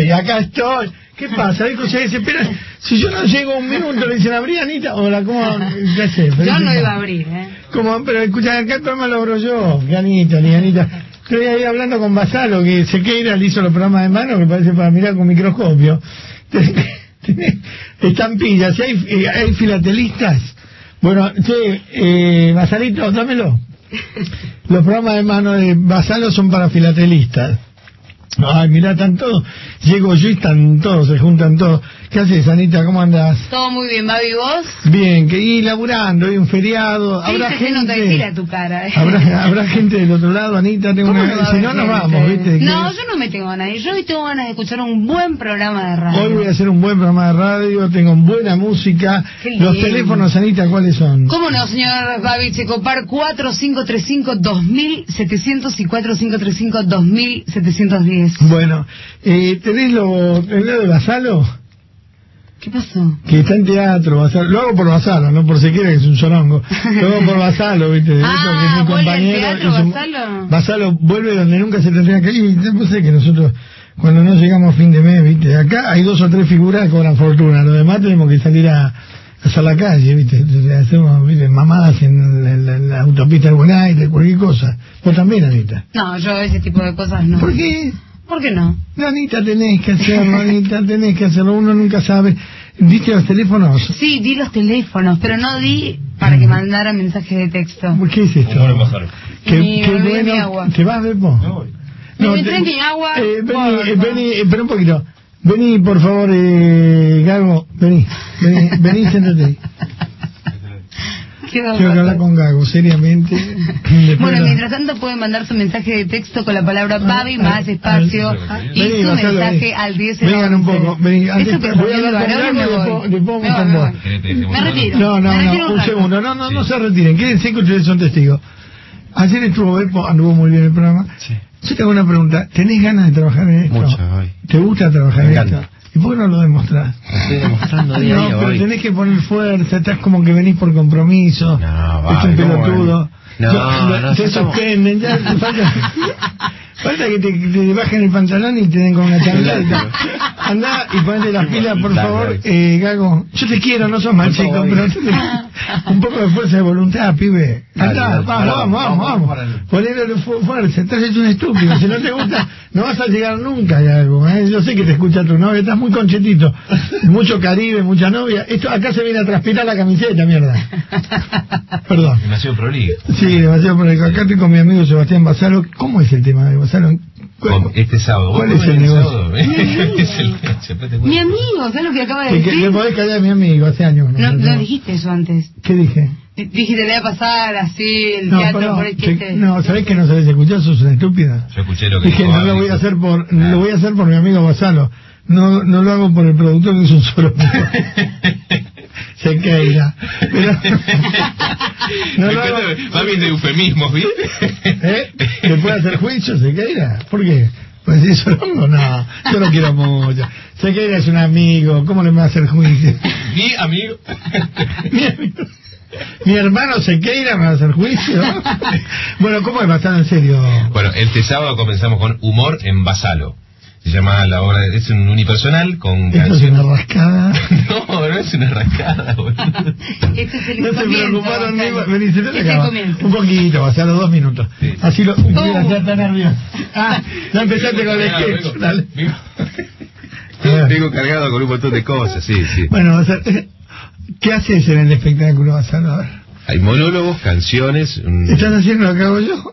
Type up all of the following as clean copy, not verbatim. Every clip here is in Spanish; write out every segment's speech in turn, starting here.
estoy, acá estoy. ¿Qué pasa? Dijo, se desespera. Si yo no llego un minuto, le dicen, ¿abrí, Anita? Hola, ¿cómo? ¿Qué sé? Yo no iba a abrir, ¿Cómo? Pero escucha, acá el programa lo abro yo. ¿Qué Anita, ni Anita? Estoy ahí hablando con Basalo, que Sequeira le hizo los programas de mano, que parece para mirar con microscopio. Estampillas, hay filatelistas. Bueno, Basalito, dámelo. Los programas de mano de Basalo son para filatelistas. Ay, mirá, están todos. Llego yo y están todos, se juntan todos. ¿Qué haces, Anita? ¿Cómo andás? Todo muy bien, Babi, ¿vos? Bien, que y laburando, hay un feriado. Sí, habrá se gente. nota decir a tu cara. Habrá gente del otro lado, Anita. Tengo si no, nos vamos, ¿viste? No, yo no me tengo ganas. Yo hoy tengo ganas de escuchar un buen programa de radio. Hoy voy a hacer un buen programa de radio, tengo buena música. Los teléfonos, Anita, ¿cuáles son? ¿Cómo no, señor Babi Checopar? 4535-2700 y 4535-2710. Bueno, ¿tenés lo de Basalo? ¿Qué pasó? Que está en teatro, Basalo. Lo hago por Basalo, no por Sequeira, que es un sorongo. Lo hago por Basalo, ¿viste? Que es mi compañero. ¿Vuelve al teatro, Basalo? Basalo vuelve donde nunca se tendría que ir. Yo sé que nosotros, cuando no llegamos a fin de mes, ¿viste? Acá hay 2 o 3 figuras que cobran fortuna. Los demás tenemos que salir a hacer la calle, ¿viste? Hacemos, ¿viste? Mamadas en la autopista del Buen Aire, cualquier cosa. Vos también, Anita. No, yo ese tipo de cosas no. ¿Por qué? ¿Por qué no? No, Anita, tenés que hacerlo, Anita, tenés que hacerlo. Uno nunca sabe. ¿Viste los teléfonos? Sí, di los teléfonos, pero no di para que mandara mensajes de texto. ¿Qué es esto? Qué bueno. Agua. ¿Te vas, Bepo? Me voy. No, me traen mi agua. Vení, espera un poquito. Vení, por favor, Gago. Vení, siéntate ahí. Quiero hablar con Gago, seriamente. Bueno, mientras tanto pueden mandar su mensaje de texto con la palabra Babi más espacio y vení, su Basalo, mensaje al 10. Vengan un poco, vení. Antes voy a hablar con Gago y le pongo un tambor. Me retiro. No, un segundo. No se retiren. Quédense que ustedes son testigos. Ayer anduvo muy bien el programa. Sí. Yo te hago una pregunta. ¿Tenés ganas de trabajar en esto? Mucho, hoy. ¿Te gusta trabajar en esto? ¿Y por qué no lo demostrás? Estoy demostrando día a día pero hoy. tenés que poner fuerza, estás como que venís por compromiso. No, es un pelotudo. No, te suspenden, ya falta que te bajen el pantalón y te den con una chancleta. Andá y ponete las pilas, por favor, Gago. Yo te quiero, no sos mal chico, pero un poco de fuerza de voluntad, pibe. Andá, vamos. Ponele fuerza, estás hecho un estúpido. Si no te gusta, no vas a llegar nunca, Gago. Yo sé que te escucha tu novia, estás muy conchetito. Mucho Caribe, mucha novia. Esto acá se viene a transpirar la camiseta, mierda. Perdón. Demasiado prolijo. Sí, demasiado prolijo. Acá estoy con mi amigo Sebastián Basalo. ¿Cómo es el tema de Basalo? Este sábado. ¿Cuál es el negocio? Mi amigo, ¿sabes lo que acaba de decir? Le podés callar a mi amigo, hace años. No dijiste eso antes. ¿Qué dije? Dijiste, le voy a pasar así el teatro por el chiste. No, ¿sabés que no sabés escuchar? Sos una estúpida. Yo escuché lo que dije, dijo. Lo voy a hacer por mi amigo Basalo. No lo hago por el productor, que es un solo. Sequeira. Va bien de eufemismos, ¿viste? ¿Le puede hacer juicio, Sequeira? ¿Por qué? Pues si eso no, yo lo quiero mucho. Sequeira es un amigo, ¿cómo le va a hacer juicio? Mi amigo. Mi hermano Sequeira me va a hacer juicio. Bueno, ¿cómo es Basalo en serio? Bueno, este sábado comenzamos con Humor en Basalo. Se llama la obra, es un unipersonal con canciones. ¿Esto es una rascada? No es una rascada, boludo. Este es el no comienzo. Se preocuparon de vení, se te Este acaba. Un poquito, va a ser los 2 minutos. Sí. Así lo... Mira, ya está nervioso. Ya empezaste con el sketch. Dale. Vengo cargado con un montón de cosas, sí. Bueno, ¿qué haces en el espectáculo, Basalo? A ver. Hay monólogos, canciones... ¿Estás haciendo lo que hago yo?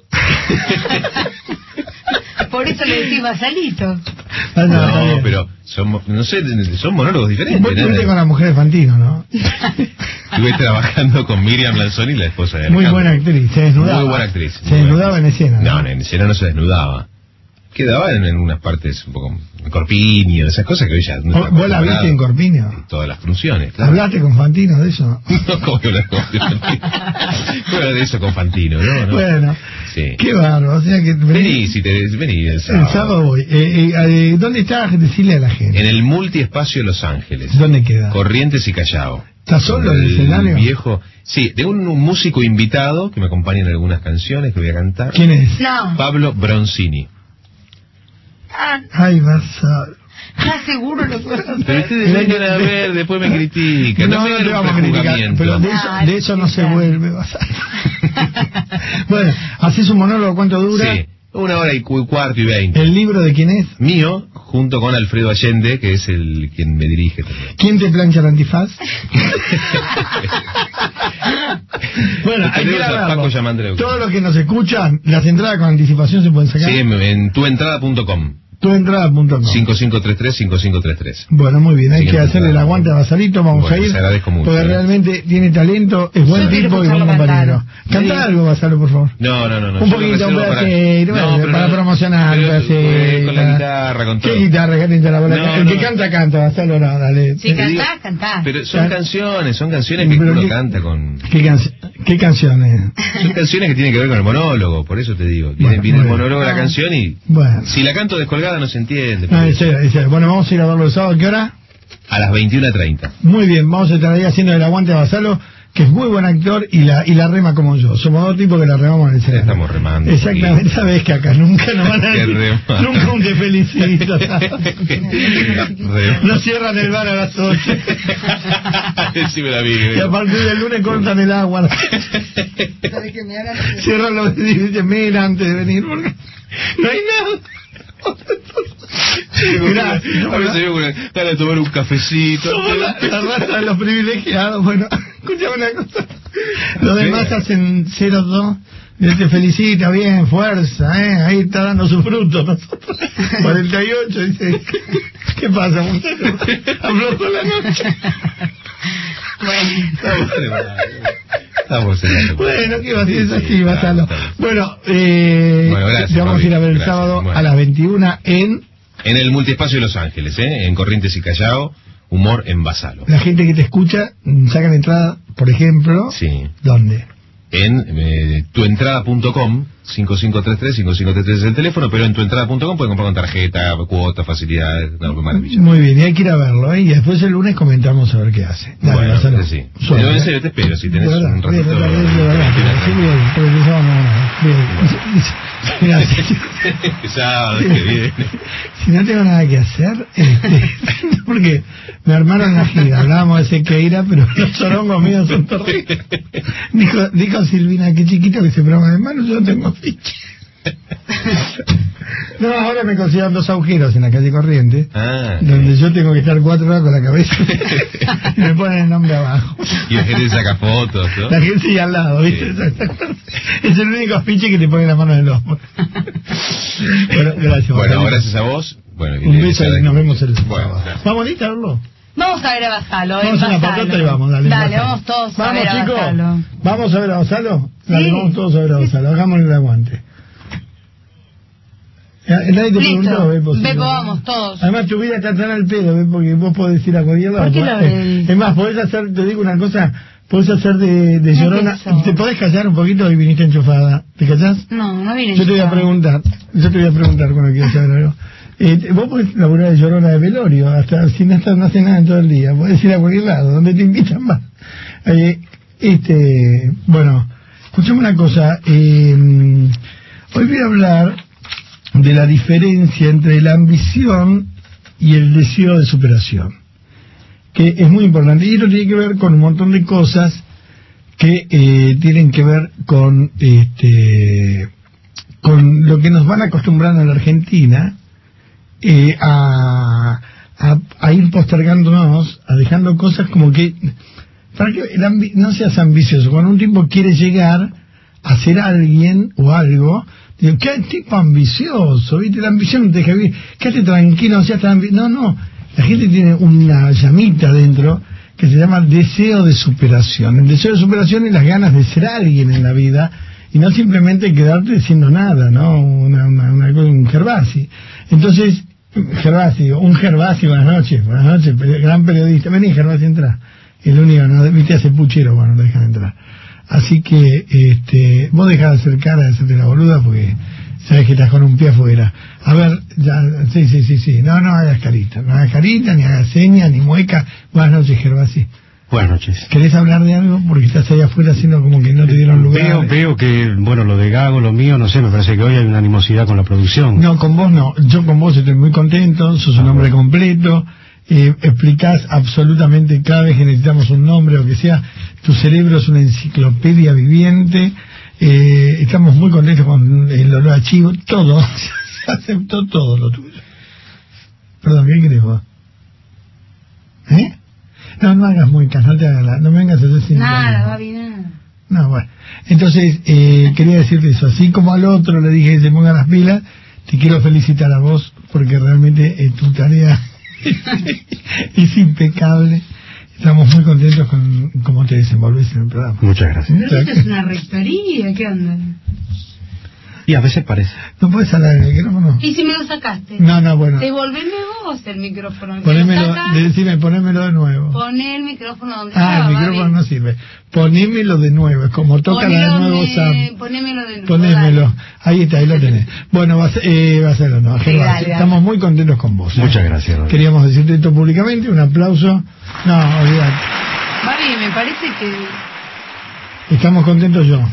Por eso le decís Basalito. No, pero son monólogos diferentes. Vos estuviste con la mujer de Fantino, ¿no? Estuve trabajando con Miriam Lanzoni, la esposa de Muy Alejandro. buena actriz, se desnudaba. Muy buena actriz. Se desnudaba en escena. No, en escena no se desnudaba. Quedaba en unas partes un poco en Corpiño, esas cosas que hoy ya... ¿Vos la viste en Corpiño? En todas las funciones, claro. ¿Hablaste con Fantino de eso? No, ¿cómo que hablar con Fantino? ¿Cómo hablar de eso con Fantino? No. Bueno, sí. Qué bárbaro, o sea que... Vení el sábado. El sábado voy. ¿Dónde estás? Decirle a la gente. En el Multiespacio Los Ángeles. ¿Dónde queda? Corrientes y Callao. ¿Estás solo en el escenario? Viejo... Sí, tengo un músico invitado que me acompaña en algunas canciones que voy a cantar. ¿Quién es? No. Pablo Bronzini. Ay, Basalo. ¿Estás seguro lo puedo hacer? Pero ustedes vengan a ver, después me critican. No te vamos a criticar, pero de eso no se vuelve Basalo. Bueno, haces un monólogo, ¿cuánto dura? Sí, 1 hora y cuarto y 20. ¿El libro de quién es? Mío, junto con Alfredo Allende, que es quien me dirige también. ¿Quién te plancha el antifaz? Bueno, hay que grabarlo. Todos los que nos escuchan, las entradas con anticipación se pueden sacar. Sí, en tuentrada.com. Tuentrada.com 5533-5533. Bueno, muy bien, hay que hacerle el aguante a Basalito, vamos a ir. Se agradezco mucho. Porque realmente tiene talento, es buen tipo y buen compañero. Canta algo, Basalo, por favor. No. Un poquito, un pedacito, para promocionar, un pedacito. Con la guitarra, con todo. ¿Qué guitarra? ¿Qué tinta la bola? El que canta, Basalo, no, dale. Si cantás. Pero son canciones que uno canta con... ¿Qué canciones? Son canciones que tienen que ver con el monólogo, por eso te digo. Viene el monólogo de la canción y... Bueno. Si la canto descolgada no se entiende. Bueno, vamos a ir a verlo el sábado. ¿A qué hora? A las 21:30. Muy bien, vamos a estar ahí haciendo el aguante a Basalo, que es muy buen actor y la rema como yo. Somos dos tipos que la remamos en el escenario. Estamos remando. Exactamente, sabes que acá nunca nos van a decir, nunca un te felicito. No cierran el bar a las 8. Decime la vida. Y a partir del lunes cortan el agua. Cierran los edificios, mira, antes de venir, porque no hay nada. Gracias. A veces yo ganas de tomar un cafecito. Somos la raza de los privilegiados. Bueno, escuchame una cosa. Los demás hacen 0-2. Te felicita, bien, fuerza, ahí está dando su fruto. Nosotros 48, dice, ¿qué pasa, muchachos? Aplauso la noche. Bueno, ¿qué va a decir? Es así, Basalo. Bueno, gracias, vamos a ir a ver el sábado a las 21 en el Multiespacio de Los Ángeles, en Corrientes y Callao, Humor en Basalo. La gente que te escucha, sacan entrada, por ejemplo, sí. ¿Dónde? En tuentrada.com, 5533-5533 es el teléfono, pero en tuentrada.com pueden comprar con tarjeta, cuota, facilidades, no, maravilla. Muy bien, y hay que ir a verlo, y después el lunes comentamos a ver qué hace. Dale, bueno, Basalo. sí. Yo en serio te espero, si tenés un ratito. Bien, gracias. Si no tengo nada que hacer, porque me armaron la gira, hablábamos de Sequeira, pero los chorongos míos son terribles. Dijo Silvina, qué chiquito que se programa de mano, yo no tengo ficha. No, ahora me consideran 2 agujeros en la calle Corrientes, donde yo tengo que estar 4 horas con la cabeza y me ponen el nombre abajo. Y la gente saca fotos, ¿no? La gente sigue al lado, ¿viste? Sí. Es el único afiche que te pone la mano en el ojo. Bueno, gracias. Bueno, gracias a vos. Bueno, un beso y nos vemos el sábado. Bueno, ¿vamos a verlo? Vamos a ver a Basalo. Vamos a una patota y vamos, dale. Dale, vamos todos a ver a Basalo. ¿Vamos a ver a Basalo? Dale, vamos todos a ver a Basalo. Hagámosle el aguante. Nadie te preguntó, Beppo, vamos todos. Además tu vida está tan al pedo, Beppo, porque vos podés ir a cualquier lado. Es más, podés hacer, te digo una cosa, podés hacer de llorona. ¿Te podés callar un poquito y viniste enchufada? ¿Te callás? No vine. Yo te voy a preguntar cuando quieras saber algo. Vos podés laburar de llorona de velorio, hasta si no hace nada en todo el día. Podés ir a cualquier lado, donde te invitan más. Bueno, escuchame una cosa. Hoy voy a hablar de la diferencia entre la ambición y el deseo de superación, que es muy importante, y esto tiene que ver con un montón de cosas que tienen que ver con lo que nos van acostumbrando en la Argentina a ir postergándonos, a dejando cosas como que para que no seas ambicioso. Cuando un tipo quiere llegar a ser alguien o algo, digo, ¿qué tipo ambicioso? ¿Viste? La ambición no te deja vivir. Quédate tranquilo, no seas tan ambicioso. No. La gente tiene una llamita dentro que se llama deseo de superación. El deseo de superación es las ganas de ser alguien en la vida y no simplemente quedarte siendo nada, ¿no? Un Gervasi. Entonces, un Gervasi, buenas noches, gran periodista. Vení, Gervasi, entra. El único, ¿no? Viste, hace puchero, bueno, no te dejan entrar. Así que, vos dejás de hacer cara de hacerte la boluda porque sabes que estás con un pie afuera. A ver, ya, sí. No hagas carita, ni hagas señas, ni mueca. Buenas noches, Gervasi. Buenas noches. ¿Querés hablar de algo? Porque estás ahí afuera haciendo como que no te dieron lugar. Veo que, bueno, lo de Gago, lo mío, no sé, me parece que hoy hay una animosidad con la producción. No, con vos no. Yo con vos estoy muy contento, sos un hombre completo, explicás absolutamente cada vez que necesitamos un nombre o que sea, tu cerebro es una enciclopedia viviente, estamos muy contentos con el olor a chivo, todo, se aceptó todo lo tuyo. Perdón, ¿qué crees vos? No hagas muecas, no te hagas no vengas a hacer sin nada, va bien. No, bueno. Entonces, quería decirte eso. Así como al otro le dije que se ponga las pilas, te quiero felicitar a vos, porque realmente tu tarea es impecable. Estamos muy contentos con cómo te desenvolves en el programa. Muchas gracias. Pero esto es una rectoría, ¿qué onda? Y a veces parece. ¿No puedes hablar el micrófono? ¿Y si me lo sacaste? No, bueno. Devolveme vos el micrófono. Decime, ponémelo de nuevo. Poné el micrófono donde estaba. El micrófono no sirve. Ponémelo de nuevo, es como toca la de nuevo Sam. Ponémelo de nuevo. Ponémelo. Ahí está, ahí lo tenés. Bueno, va a ser o no. Estamos muy contentos con vos. Muchas gracias. Queríamos decirte esto públicamente, un aplauso. No, olvidate. Babi, me parece que... Estamos contentos yo.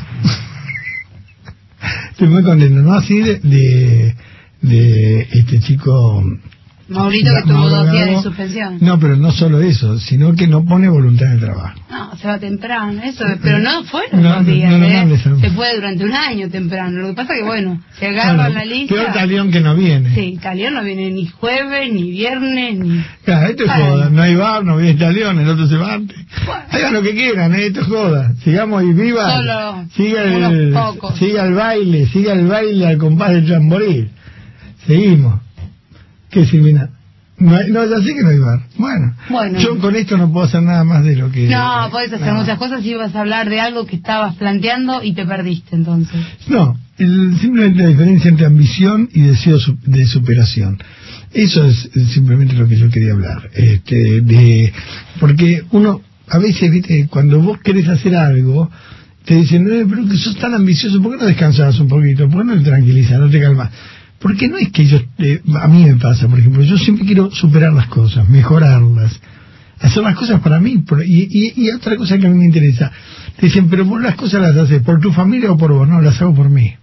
Estoy muy contento, ¿no? Así de este chico... Maurito, que tuvo 2 días de suspensión. No, pero no solo eso, sino que no pone voluntad en el trabajo. No, se va temprano, eso, pero no fueron 2 días, se fue durante un año temprano. Lo que pasa que, bueno, se agarra la lista... Peor Talión que no viene. Sí, Talión no viene ni jueves, ni viernes, ni... Claro, esto es joda, no hay bar, no viene Talión, el otro se va antes. Bueno. Hagan lo que quieran, esto es joda. Sigamos y viva. Solo siga el baile al compás del tamboril. Seguimos. ¿Qué, Silvina? No, ya sé que no hay bar. Bueno, yo con esto no puedo hacer nada más de lo que... No, podés hacer muchas cosas y ibas a hablar de algo que estabas planteando y te perdiste, entonces. No, simplemente la diferencia entre ambición y deseo de superación. Eso es simplemente lo que yo quería hablar. Porque uno, a veces, viste, cuando vos querés hacer algo, te dicen, no, pero que sos tan ambicioso, ¿por qué no descansás un poquito? ¿Por qué no te tranquilizas, no te calmas? Porque no es que a mí me pasa, por ejemplo, yo siempre quiero superar las cosas, mejorarlas, hacer las cosas para mí, y otra cosa que a mí me interesa, te dicen, pero vos las cosas las haces por tu familia o por vos, no, las hago por mí.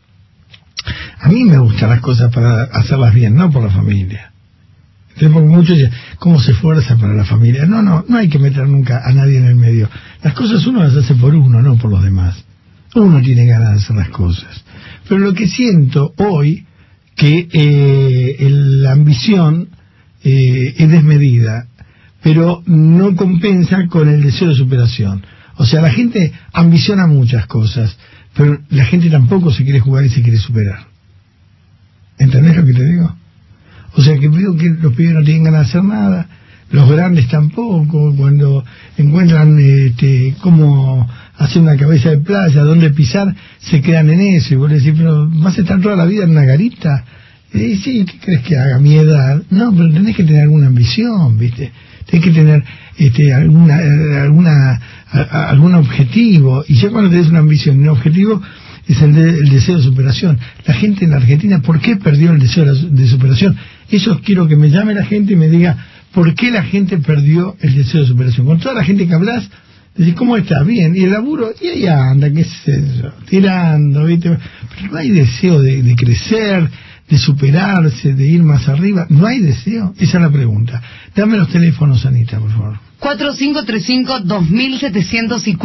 A mí me gustan las cosas para hacerlas bien, no por la familia. Entonces, porque muchos dicen, ¿cómo se esfuerza para la familia? No hay que meter nunca a nadie en el medio. Las cosas uno las hace por uno, no por los demás. Uno tiene ganas de hacer las cosas. Pero lo que siento hoy, que la ambición es desmedida, pero no compensa con el deseo de superación. O sea, la gente ambiciona muchas cosas, pero la gente tampoco se quiere jugar y se quiere superar. ¿Entendés lo que te digo? O sea, que veo que los pibes no tienen ganas de hacer nada, los grandes tampoco, cuando encuentran cómo hacer una cabeza de playa, dónde pisar, se quedan en eso, y vos le decís, pero vas a estar toda la vida en una garita. Sí, ¿qué crees que haga? Mi edad. No, pero tenés que tener alguna ambición, ¿viste? Tenés que tener algún objetivo, y ya cuando tenés una ambición y un objetivo, es el deseo de superación. La gente en la Argentina, ¿por qué perdió el deseo de superación? Eso quiero que me llame la gente y me diga, ¿por qué la gente perdió el deseo de superación? Con toda la gente que hablas, decís, ¿cómo está? Bien, y el laburo, y ahí anda, qué es eso, tirando, ¿viste? Pero no hay deseo de crecer, de superarse, de ir más arriba, no hay deseo. Esa es la pregunta. Dame los teléfonos, Anita, por favor. 4535-2700 y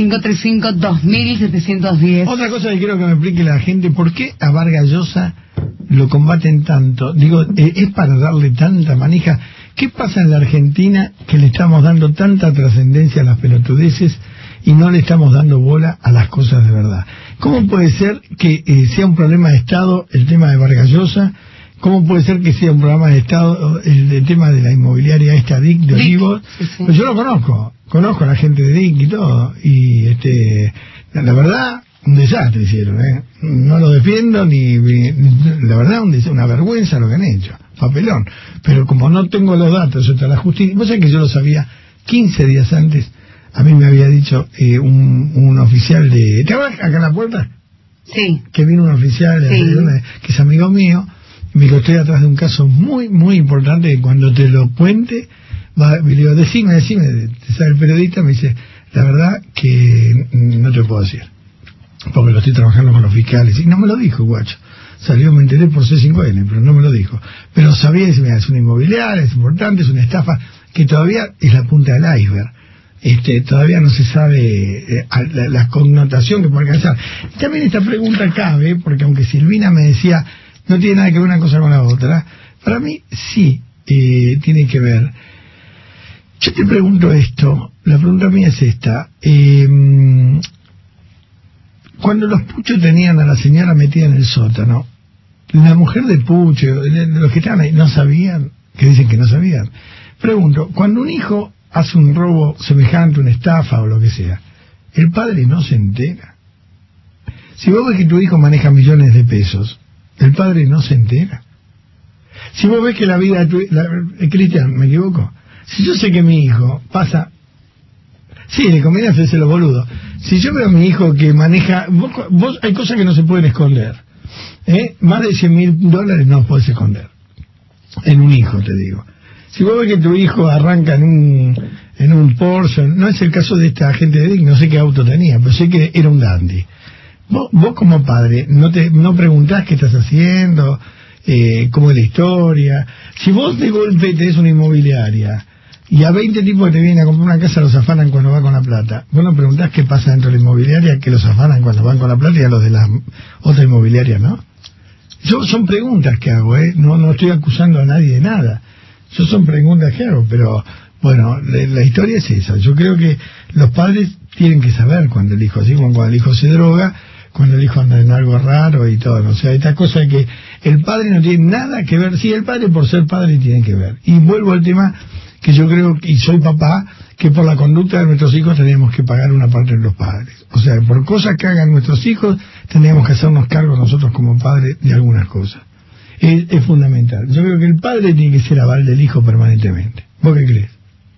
4535-2710. Otra cosa que quiero que me explique la gente, ¿por qué a Vargas Llosa lo combaten tanto? Digo, ¿es para darle tanta manija? ¿Qué pasa en la Argentina que le estamos dando tanta trascendencia a las pelotudeces y no le estamos dando bola a las cosas de verdad? ¿Cómo puede ser que sea un problema de Estado el tema de Vargas Llosa? ¿Cómo puede ser que sea un programa de Estado el tema de la inmobiliaria esta DIC de Olivos? Sí. Pues yo lo conozco a la gente de DIC y todo, y la verdad, un desastre hicieron, no lo defiendo ni la verdad, una vergüenza lo que han hecho, papelón. Pero como no tengo los datos hasta la justicia, vos sabés que yo lo sabía 15 días antes. A mí me había dicho un oficial de... ¿Te acuerdas acá en la puerta? Sí. Que vino un oficial que es amigo mío, me dijo, estoy atrás de un caso muy, muy importante, que cuando te lo cuente le digo, decime, te sabe el periodista, me dice, la verdad que no te puedo decir, porque lo estoy trabajando con los fiscales, y no me lo dijo, guacho. Salió, me enteré por C5N, pero no me lo dijo. Pero sabía, dice, mira, es una inmobiliaria, es importante, es una estafa, que todavía es la punta del iceberg. Todavía no se sabe la connotación que puede alcanzar. También esta pregunta cabe, porque aunque Silvina me decía, no tiene nada que ver una cosa con la otra, para mí sí tiene que ver. Yo te pregunto esto, la pregunta mía es esta. Cuando los Puchos tenían a la señora metida en el sótano, la mujer de Pucho, los que estaban ahí, no sabían, que dicen que no sabían. Pregunto, cuando un hijo hace un robo semejante, una estafa o lo que sea, el padre no se entera. Si vos ves que tu hijo maneja millones de pesos, el padre no se entera. Si vos ves que la vida de Cristian, ¿me equivoco? Si yo sé que mi hijo pasa... Sí, le conviene hacerse los boludos. Si yo veo a mi hijo que maneja... Vos hay cosas que no se pueden esconder. Más de $100.000 no podés esconder. En un hijo, te digo. Si vos ves que tu hijo arranca en un Porsche, no es el caso de esta gente de Dick, no sé qué auto tenía, pero sé que era un dandy. Vos como padre, no preguntás qué estás haciendo, cómo es la historia. Si vos de golpe tenés una inmobiliaria y a 20 tipos que te vienen a comprar una casa los afanan cuando va con la plata, vos no preguntás qué pasa dentro de la inmobiliaria, que los afanan cuando van con la plata, y a los de la otra inmobiliaria, ¿no? Son preguntas que hago, no estoy acusando a nadie de nada. Son preguntas que hago, pero bueno, la historia es esa. Yo creo que los padres tienen que saber cuando el hijo, así como cuando el hijo se droga, cuando el hijo anda en algo raro y todo, ¿no? O sea, esta cosa de que el padre no tiene nada que ver. Sí, el padre por ser padre tiene que ver. Y vuelvo al tema que yo creo, y soy papá, que por la conducta de nuestros hijos tenemos que pagar una parte de los padres. O sea, por cosas que hagan nuestros hijos, tenemos que hacernos cargo nosotros como padres de algunas cosas. Es fundamental. Yo creo que el padre tiene que ser aval del hijo permanentemente. ¿Vos qué crees?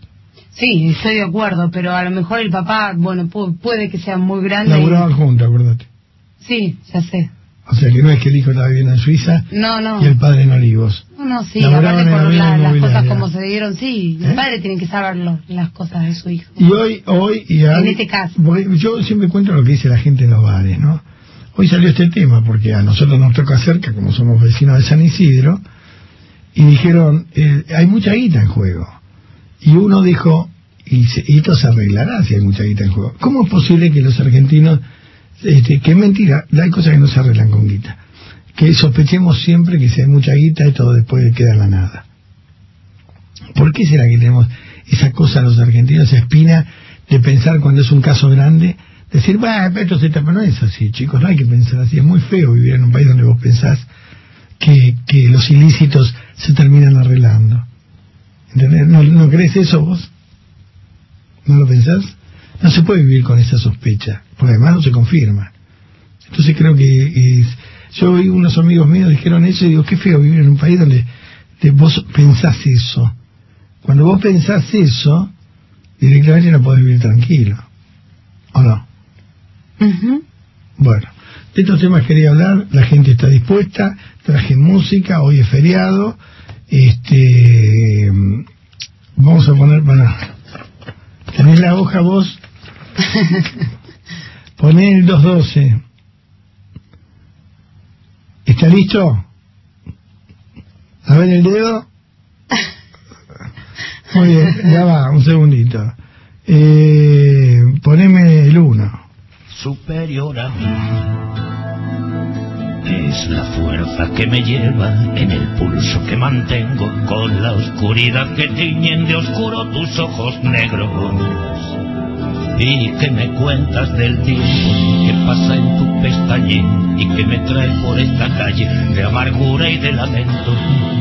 Sí, estoy de acuerdo, pero a lo mejor el papá, bueno, puede que sea muy grande. Laburaban juntos, acuérdate. Sí, ya sé. O sea, que no es que el hijo estaba viviendo en Suiza y el padre no y vos. No, sí, aparte por las cosas como se dieron, sí, el padre tiene que saber las cosas de su hijo. Y hoy en este caso. Yo siempre cuento lo que dice la gente en los bares, ¿no? Hoy salió este tema porque a nosotros nos toca cerca, como somos vecinos de San Isidro, y dijeron, hay mucha guita en juego. Y uno dijo, y esto se arreglará si hay mucha guita en juego. ¿Cómo es posible que los argentinos, que es mentira, hay cosas que no se arreglan con guita? Que sospechemos siempre que si hay mucha guita, esto después queda en la nada. ¿Por qué será que tenemos esa cosa los argentinos, esa espina de pensar cuando es un caso grande? Decir, bueno, esto se tapa, no es así, chicos, no hay que pensar así. Es muy feo vivir en un país donde vos pensás que los ilícitos se terminan arreglando. ¿Entendés? ¿No crees eso vos? ¿No lo pensás? No se puede vivir con esa sospecha, porque además no se confirma. Entonces creo que yo oí unos amigos míos dijeron eso y digo, qué feo vivir en un país donde vos pensás eso. Cuando vos pensás eso, directamente no podés vivir tranquilo. ¿O no? Bueno, de estos temas quería hablar, la gente está dispuesta, traje música, hoy es feriado, vamos a poner, bueno, tenés la hoja vos, poné el 212, ¿está listo? A ver el dedo, muy bien, ya va, un segundito, poneme el 1. Superior a mí es la fuerza que me lleva en el pulso que mantengo con la oscuridad que tiñen de oscuro tus ojos negros. Y que me cuentas del tiempo que pasa en tu pestañín y que me trae por esta calle de amargura y de lamento.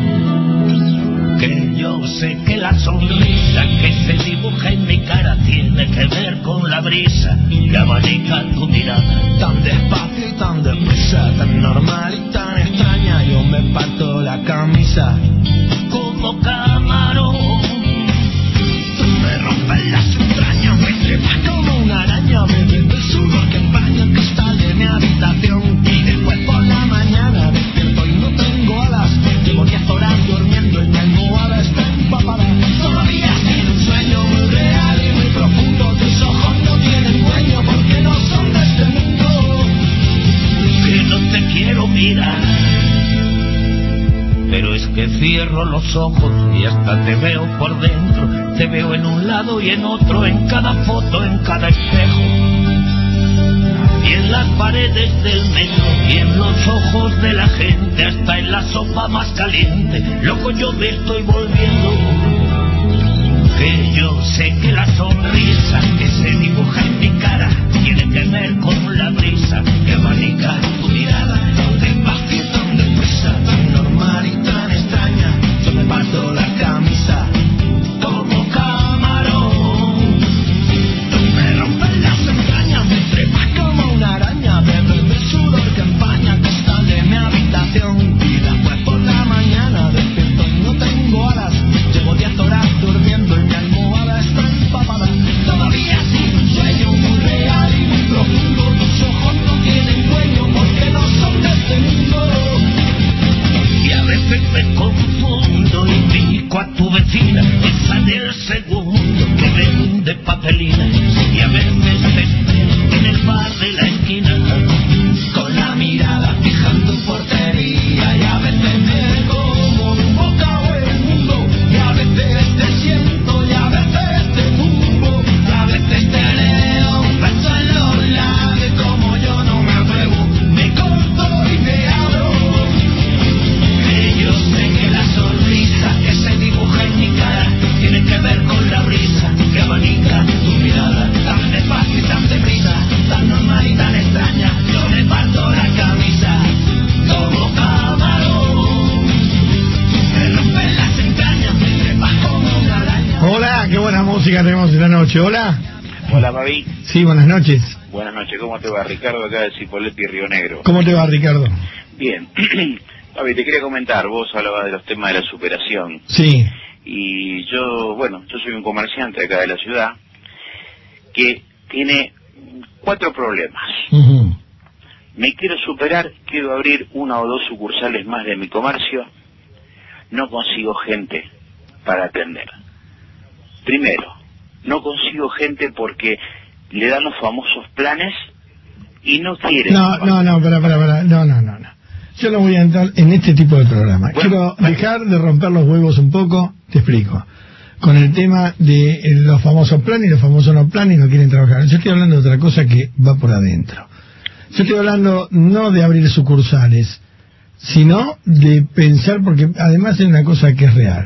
Que yo sé que la sonrisa que se dibuja en mi cara tiene que ver con la brisa que abanica tu mirada. Tan despacio y tan deprisa, tan normal y tan extraña, yo me parto la camisa como camarón. Tú me rompes las entrañas, me trepas como una araña, me meto el sudor que empaña el cristal de mi habitación. Y después por la mañana despierto y no tengo alas, llevo 10 horas durmiendo en mi almohada está empapada. Solo días cierro los ojos y hasta te veo por dentro. Te veo en un lado y en otro, en cada foto, en cada espejo. Y en las paredes del metro, y en los ojos de la gente, hasta en la sopa más caliente. Loco, yo me estoy volviendo. Que yo sé que la sonrisa que se dibuja en mi cara tiene que ver con la brisa que abanica tu mirada. Tan despacio, tan deprisa, tan normal y tan extraña. Yo me parto la camisa como camarón. Tú me rompes las entrañas, me trepas como una araña. Bebes de sudor que empaña, que sale de mi habitación. Y después por la mañana despierto y no tengo alas. Llevo 10 horas durmiendo y mi almohada está empapada. Todavía sin un sueño muy real y muy profundo. Tus ojos no tienen dueño porque no son de este mundo. Y a veces me confundo y pico a tu vecina, esa del segundo que vende papelinas. Y a veces te espero en el bar de la esquina con la mirada fijando portería. Y a veces me como un bocado el mundo. Y a veces te siento y a veces te tumbo. Y a veces te leo un beso en los labios. Como yo no me atrevo, me corto y me abro. Que yo sé que la sonrisa que se dibuja en mi cara tiene que ver con la brisa que abanica tu mirada. Tan despacio y tan deprisa, tan normal y tan extraña. Yo me parto la camisa como camarón. Me rompen las entrañas, me trepas como una araña. Hola, qué buena música tenemos esta noche. Hola. Hola, Pavi. Sí, buenas noches. Buenas noches, ¿cómo te va? Ricardo acá de Cipolletti, Río Negro. ¿Cómo te va, Ricardo? Bien. Pavi, te quería comentar, vos hablabas de los temas de la superación. Sí. Y yo soy un comerciante acá de la ciudad que tiene 4 problemas. Uh-huh. Me quiero superar, quiero abrir 1 o 2 sucursales más de mi comercio. No consigo gente para atender. Primero, no consigo gente porque le dan los famosos planes y no quieren. No, para. No. Yo no voy a entrar en este tipo de programa. Quiero dejar de romper los huevos un poco, te explico. Con el tema de los famosos planes y los famosos no planes y no quieren trabajar. Yo estoy hablando de otra cosa que va por adentro. Yo estoy hablando no de abrir sucursales, sino de pensar, porque además hay una cosa que es real.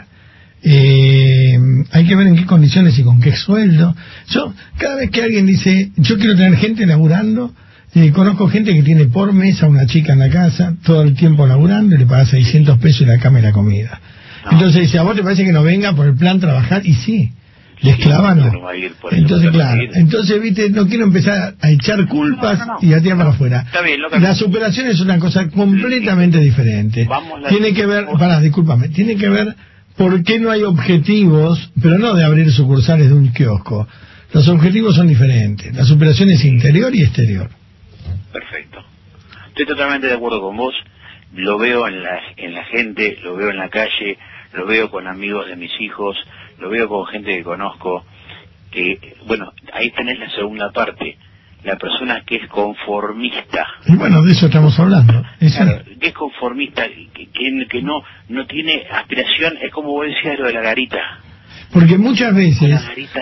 Hay que ver en qué condiciones y con qué sueldo. Yo, cada vez que alguien dice, yo quiero tener gente laburando, conozco gente que tiene por mes a una chica en la casa, todo el tiempo laburando, y le paga 600 pesos y la cama y la comida. No. Entonces dice, ¿a vos te parece que no venga por el plan trabajar? Y sí, le esclavando. Entonces, claro, entonces, viste, no quiero empezar a echar culpas y a tirar para afuera. Está bien, la superación es una cosa completamente diferente. Tiene que ver, discúlpame, tiene que ver por qué no hay objetivos, pero no de abrir sucursales de un kiosco. Los objetivos son diferentes. La superación es interior y exterior. Perfecto. Estoy totalmente de acuerdo con vos. Lo veo en la gente, lo veo en la calle, lo veo con amigos de mis hijos, lo veo con gente que conozco, que, bueno, ahí tenés la segunda parte, la persona que es conformista. Y bueno, de eso estamos hablando. Claro, que es conformista, que no tiene aspiración, es como vos decías lo de la garita. Porque muchas veces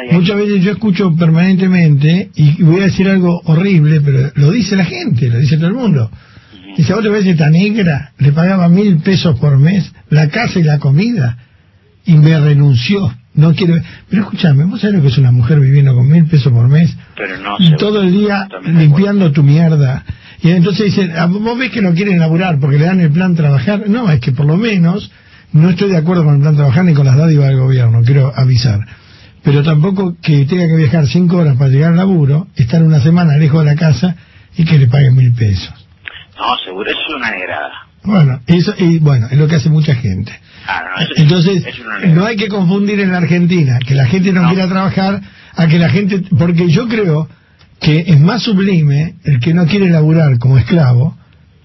yo escucho permanentemente, y voy a decir algo horrible, pero lo dice la gente, lo dice todo el mundo. Dice, a otra vez esta negra le pagaba 1.000 pesos por mes, la casa y la comida, y me renunció. No quiero. Pero escúchame, ¿vos sabés lo que es una mujer viviendo con 1.000 pesos por mes? Pero no, todo el día limpiando tu mierda. Y entonces dicen, ¿vos ves que no quieren laburar porque le dan el plan trabajar? No, es que por lo menos no estoy de acuerdo con el plan trabajar ni con las dádivas del gobierno, quiero avisar. Pero tampoco que tenga que viajar 5 horas para llegar al laburo, estar una semana lejos de la casa y que le paguen 1.000 pesos. No, seguro, eso es una negrada. Bueno, eso es lo que hace mucha gente. Entonces, no hay que confundir en la Argentina que la gente no quiera trabajar a que la gente, porque yo creo que es más sublime el que no quiere laburar como esclavo,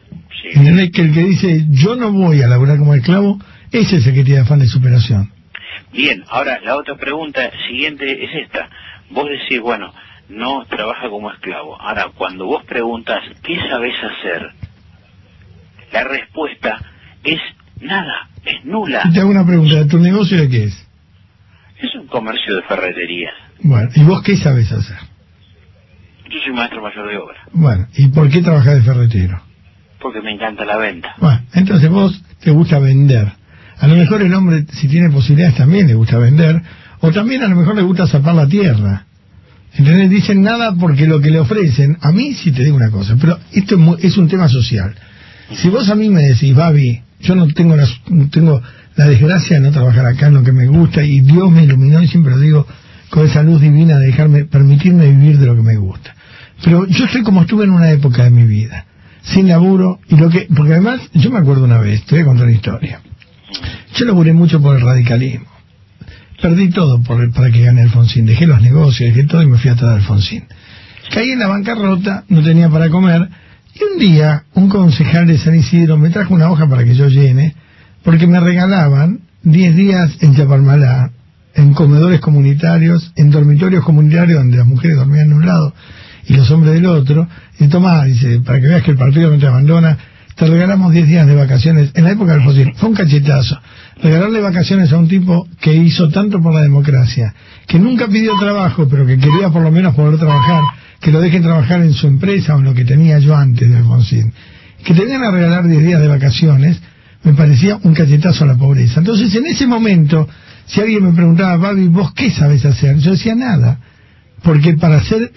que el que dice yo no voy a laburar como esclavo, ese es el que tiene afán de superación. Bien, ahora la otra pregunta siguiente es esta. Vos decís, bueno, no trabaja como esclavo. Ahora, cuando vos preguntas ¿qué sabés hacer?, la respuesta es Nada, es nula. Y te hago una pregunta, ¿tu negocio de qué es? Es un comercio de ferretería. Bueno, ¿y vos qué sabés hacer? Yo soy maestro mayor de obra. Bueno, ¿y por qué trabajás de ferretero? Porque me encanta la venta. Bueno, entonces vos te gusta vender. A lo mejor el hombre, si tiene posibilidades, también le gusta vender, o también a lo mejor le gusta zapar la tierra. ¿Entendés? Dicen nada porque lo que le ofrecen, a mí sí te digo una cosa, pero esto es un tema social. Si vos a mí me decís, Babi, yo no tengo la desgracia de no trabajar acá en lo que me gusta, y Dios me iluminó, y siempre lo digo, con esa luz divina de permitirme vivir de lo que me gusta. Pero yo estoy como estuve en una época de mi vida, sin laburo, porque además, yo me acuerdo una vez, te voy a contar una historia. Yo laburé mucho por el radicalismo. Perdí todo para que gane Alfonsín. Dejé los negocios, dejé todo y me fui atrás de Alfonsín. Caí en la bancarrota, no tenía para comer, y un día un concejal de San Isidro me trajo una hoja para que yo llene, porque me regalaban 10 días en Chapalmalá, en comedores comunitarios, en dormitorios comunitarios donde las mujeres dormían de un lado y los hombres del otro. Y tomá, dice, para que veas que el partido no te abandona, te regalamos 10 días de vacaciones. En la época del Alfonsín fue un cachetazo regalarle vacaciones a un tipo que hizo tanto por la democracia, que nunca pidió trabajo, pero que quería por lo menos poder trabajar, que lo dejen trabajar en su empresa o en lo que tenía yo antes de Alfonsín. Que te vengan a regalar 10 días de vacaciones, me parecía un cachetazo a la pobreza. Entonces, en ese momento, si alguien me preguntaba, Babi, ¿vos qué sabes hacer? Yo decía nada, porque para hacer,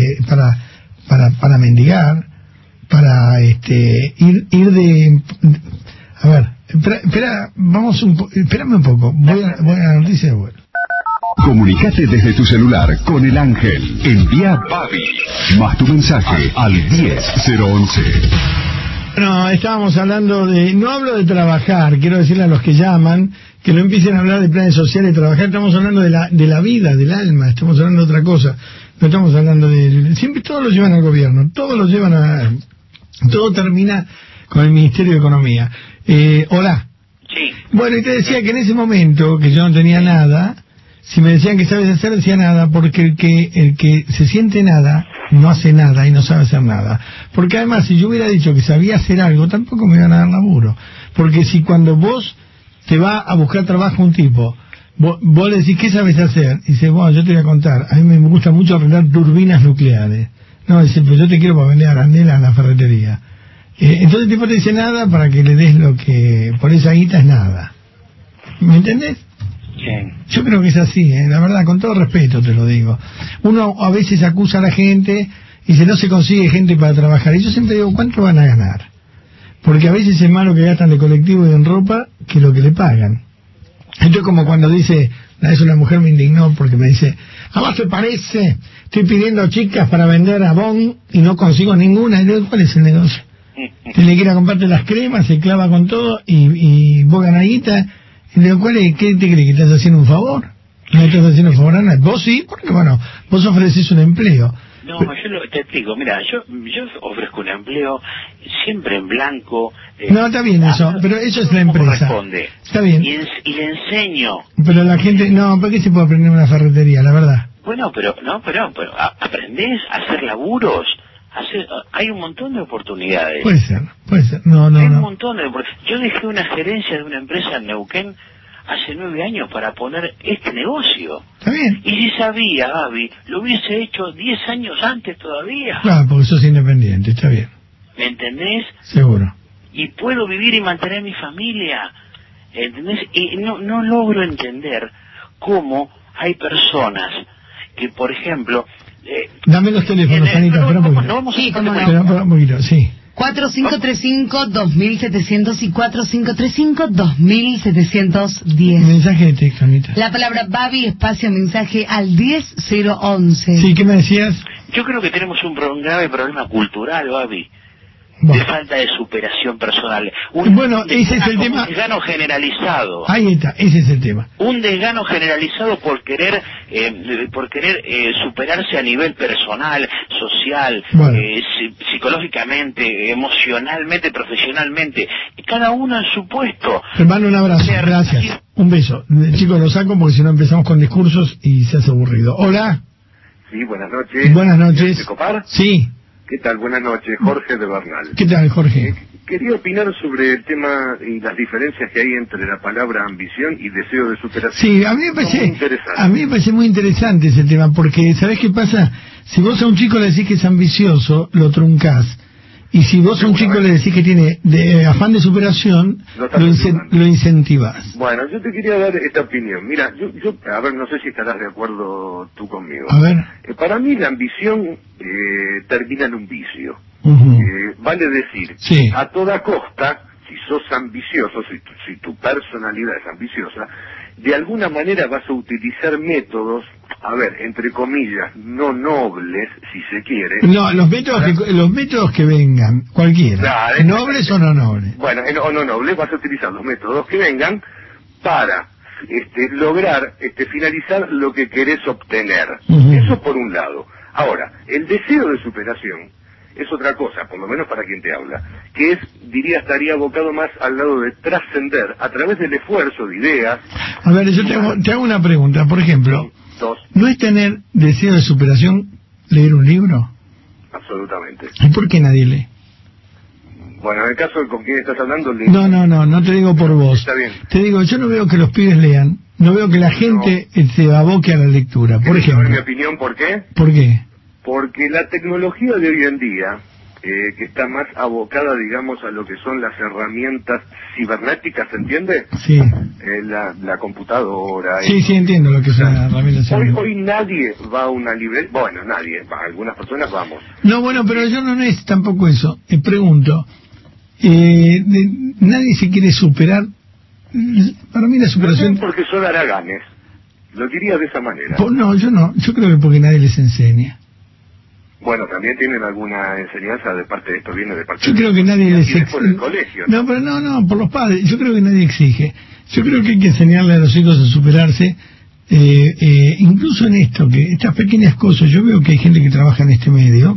para mendigar, para ir de, a ver, espérame un poco, voy a la noticia de vuelo. Comunicate desde tu celular con el Ángel. Envía Babi más tu mensaje al 10011. Bueno, estábamos hablando no hablo de trabajar, quiero decirle a los que llaman que no empiecen a hablar de planes sociales, de trabajar. Estamos hablando de la vida, del alma, estamos hablando de otra cosa. No estamos hablando siempre todos lo llevan al gobierno, todo termina con el Ministerio de Economía. Hola. Sí. Bueno, y te decía que en ese momento, que yo no tenía nada, si me decían que sabes hacer, decía nada, porque el que se siente nada, no hace nada y no sabe hacer nada. Porque además, si yo hubiera dicho que sabía hacer algo, tampoco me iban a dar laburo. Porque si cuando vos te va a buscar trabajo un tipo, vos le decís, ¿qué sabes hacer? Y dice, bueno, yo te voy a contar, a mí me gusta mucho arreglar turbinas nucleares. No, dice, pues yo te quiero para vender arandelas en la ferretería. Entonces el tipo te dice nada para que le des lo que por esa guita es nada. ¿Me entendés? Sí. Yo creo que es así, la verdad, con todo respeto te lo digo. Uno a veces acusa a la gente y dice, no se consigue gente para trabajar. Y yo siempre digo, ¿cuánto van a ganar? Porque a veces es más lo que gastan de colectivo y en ropa que lo que le pagan. Esto es como cuando dice, una vez una mujer me indignó porque me dice, ¿a vos te parece? Estoy pidiendo chicas para vender Avon y no consigo ninguna. Y le digo, ¿cuál es el negocio? Tiene que ir a comprarte las cremas, se clava con todo y vos ganás guita. Y le digo, ¿qué te crees? ¿Que estás haciendo un favor? No estás haciendo un favor a nadie. Vos sí, porque bueno, vos ofreces un empleo. No, yo te explico, mira, yo ofrezco un empleo siempre en blanco. No, está bien eso, pero eso es la empresa. Corresponde. Está bien. Y le enseño. Pero la gente, no, ¿por qué se puede aprender en una ferretería, la verdad? Bueno, pero aprendés a hacer laburos. Hay un montón de oportunidades. Puede ser, no. Hay un montón de oportunidades. Yo dejé una gerencia de una empresa en Neuquén hace 9 años para poner este negocio. Está bien. Y si sabía, Gaby, lo hubiese hecho 10 años antes todavía. Claro, porque sos independiente, está bien. ¿Me entendés? Seguro. Y puedo vivir y mantener mi familia. ¿Entendés? Y no logro entender cómo hay personas que, por ejemplo... Dame los teléfonos, Anita, espera un poquito. Sí, cómo no. Espera un poquito, sí. 4535-2700 y 4535-2710. Mensaje de texto, Anita. La palabra Babi, espacio, mensaje al 10011. Sí, ¿qué me decías? Yo creo que tenemos un grave problema cultural, Babi. Bueno. De falta de superación personal. Ese es el tema. Un desgano generalizado. Ahí está, ese es el tema. Un desgano generalizado por querer superarse a nivel personal, social, bueno. Psicológicamente, emocionalmente, profesionalmente. Cada uno en su puesto. Hermano, un abrazo, gracias. Un beso. Chicos, lo saco porque si no empezamos con discursos y se hace aburrido. Hola. Sí, buenas noches. Buenas noches. ¿De Copar? Sí. ¿Qué tal? Buenas noches, Jorge de Bernal. ¿Qué tal, Jorge? quería opinar sobre el tema y las diferencias que hay entre la palabra ambición y deseo de superación. Sí, a mí me parece muy interesante ese tema, porque ¿sabés qué pasa? Si vos a un chico le decís que es ambicioso, lo truncás. Y si vos a un chico le decís que tiene afán de superación, lo incentivás. Bueno, yo te quería dar esta opinión. Mira, yo a ver, no sé si estarás de acuerdo tú conmigo. A ver. Para mí la ambición termina en un vicio. Vale decir, sí, a toda costa, si sos ambicioso, si tu personalidad es ambiciosa, de alguna manera vas a utilizar métodos, a ver, entre comillas, no nobles, si se quiere. No, los métodos que vengan, cualquiera, claro, nobles o no nobles. Bueno, o no nobles, vas a utilizar los métodos que vengan para lograr finalizar lo que querés obtener. Eso por un lado. Ahora, el deseo de superación es otra cosa, por lo menos para quien te habla, que estaría abocado más al lado de trascender a través del esfuerzo de ideas. A ver, yo te hago una pregunta, por ejemplo, ¿no es tener deseo de superación leer un libro? Absolutamente. ¿Y por qué nadie lee? Bueno, en el caso de con quién estás hablando... No te digo por vos. Está bien. Te digo, yo no veo que los pibes lean, no veo que la gente se aboque a la lectura, por ejemplo. ¿Mi opinión por qué? ¿Por qué? Porque la tecnología de hoy en día, que está más abocada, digamos, a lo que son las herramientas cibernéticas, ¿se entiende? Sí. La computadora. Sí, entiendo lo que son las herramientas cibernéticas. Hoy nadie va a una librería, bueno, nadie, algunas personas vamos. No, bueno, pero yo no es tampoco eso. Pregunto, nadie se quiere superar. Para mí la superación... No, porque son haraganes, lo diría de esa manera. Yo creo que porque nadie les enseña. Bueno, también tienen alguna enseñanza de parte de esto, viene de parte yo creo que nadie les exige. Por el colegio, ¿no? Pero no, por los padres. Yo creo que nadie exige. Yo creo que hay que enseñarle a los hijos a superarse, incluso en esto, que estas pequeñas cosas. Yo veo que hay gente que trabaja en este medio,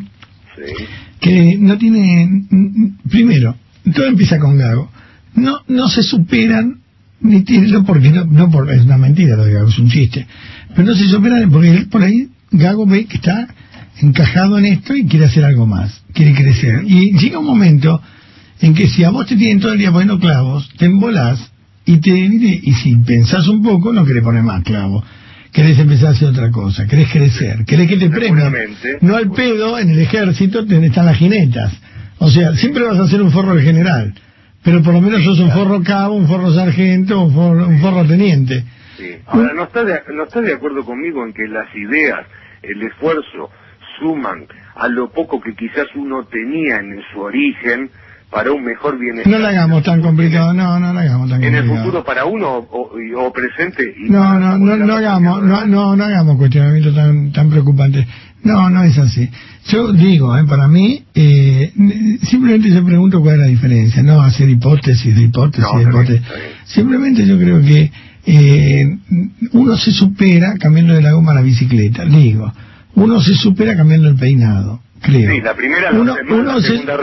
que no tiene. Primero, todo empieza con Gago. No se superan, ni tienen, porque es una mentira lo de Gago, es un chiste. Pero no se superan porque él por ahí, Gago ve que está encajado en esto y quiere hacer algo más, quiere crecer. Y llega un momento en que si a vos te tienen todo el día poniendo clavos, te embolás y si pensás un poco, no querés poner más clavos, querés empezar a hacer otra cosa, querés crecer, querés que te premien. No al pedo, en el ejército están las jinetas. O sea, siempre vas a ser un forro de general, pero por lo menos sos un forro cabo, un forro sargento, un forro teniente. Sí. Ahora, ¿no está de acuerdo conmigo en que las ideas, el esfuerzo, suman a lo poco que quizás uno tenía en su origen para un mejor bienestar? No la hagamos tan complicado, no la hagamos tan complicado. ¿En el futuro para uno o presente? Y no hagamos cuestionamientos tan preocupantes. No es así. Yo digo, para mí, simplemente yo pregunto cuál es la diferencia, no hacer hipótesis. Simplemente yo creo que uno se supera cambiando de la goma a la bicicleta, digo. Uno se supera cambiando el peinado, creo. Sí, la primera, la segunda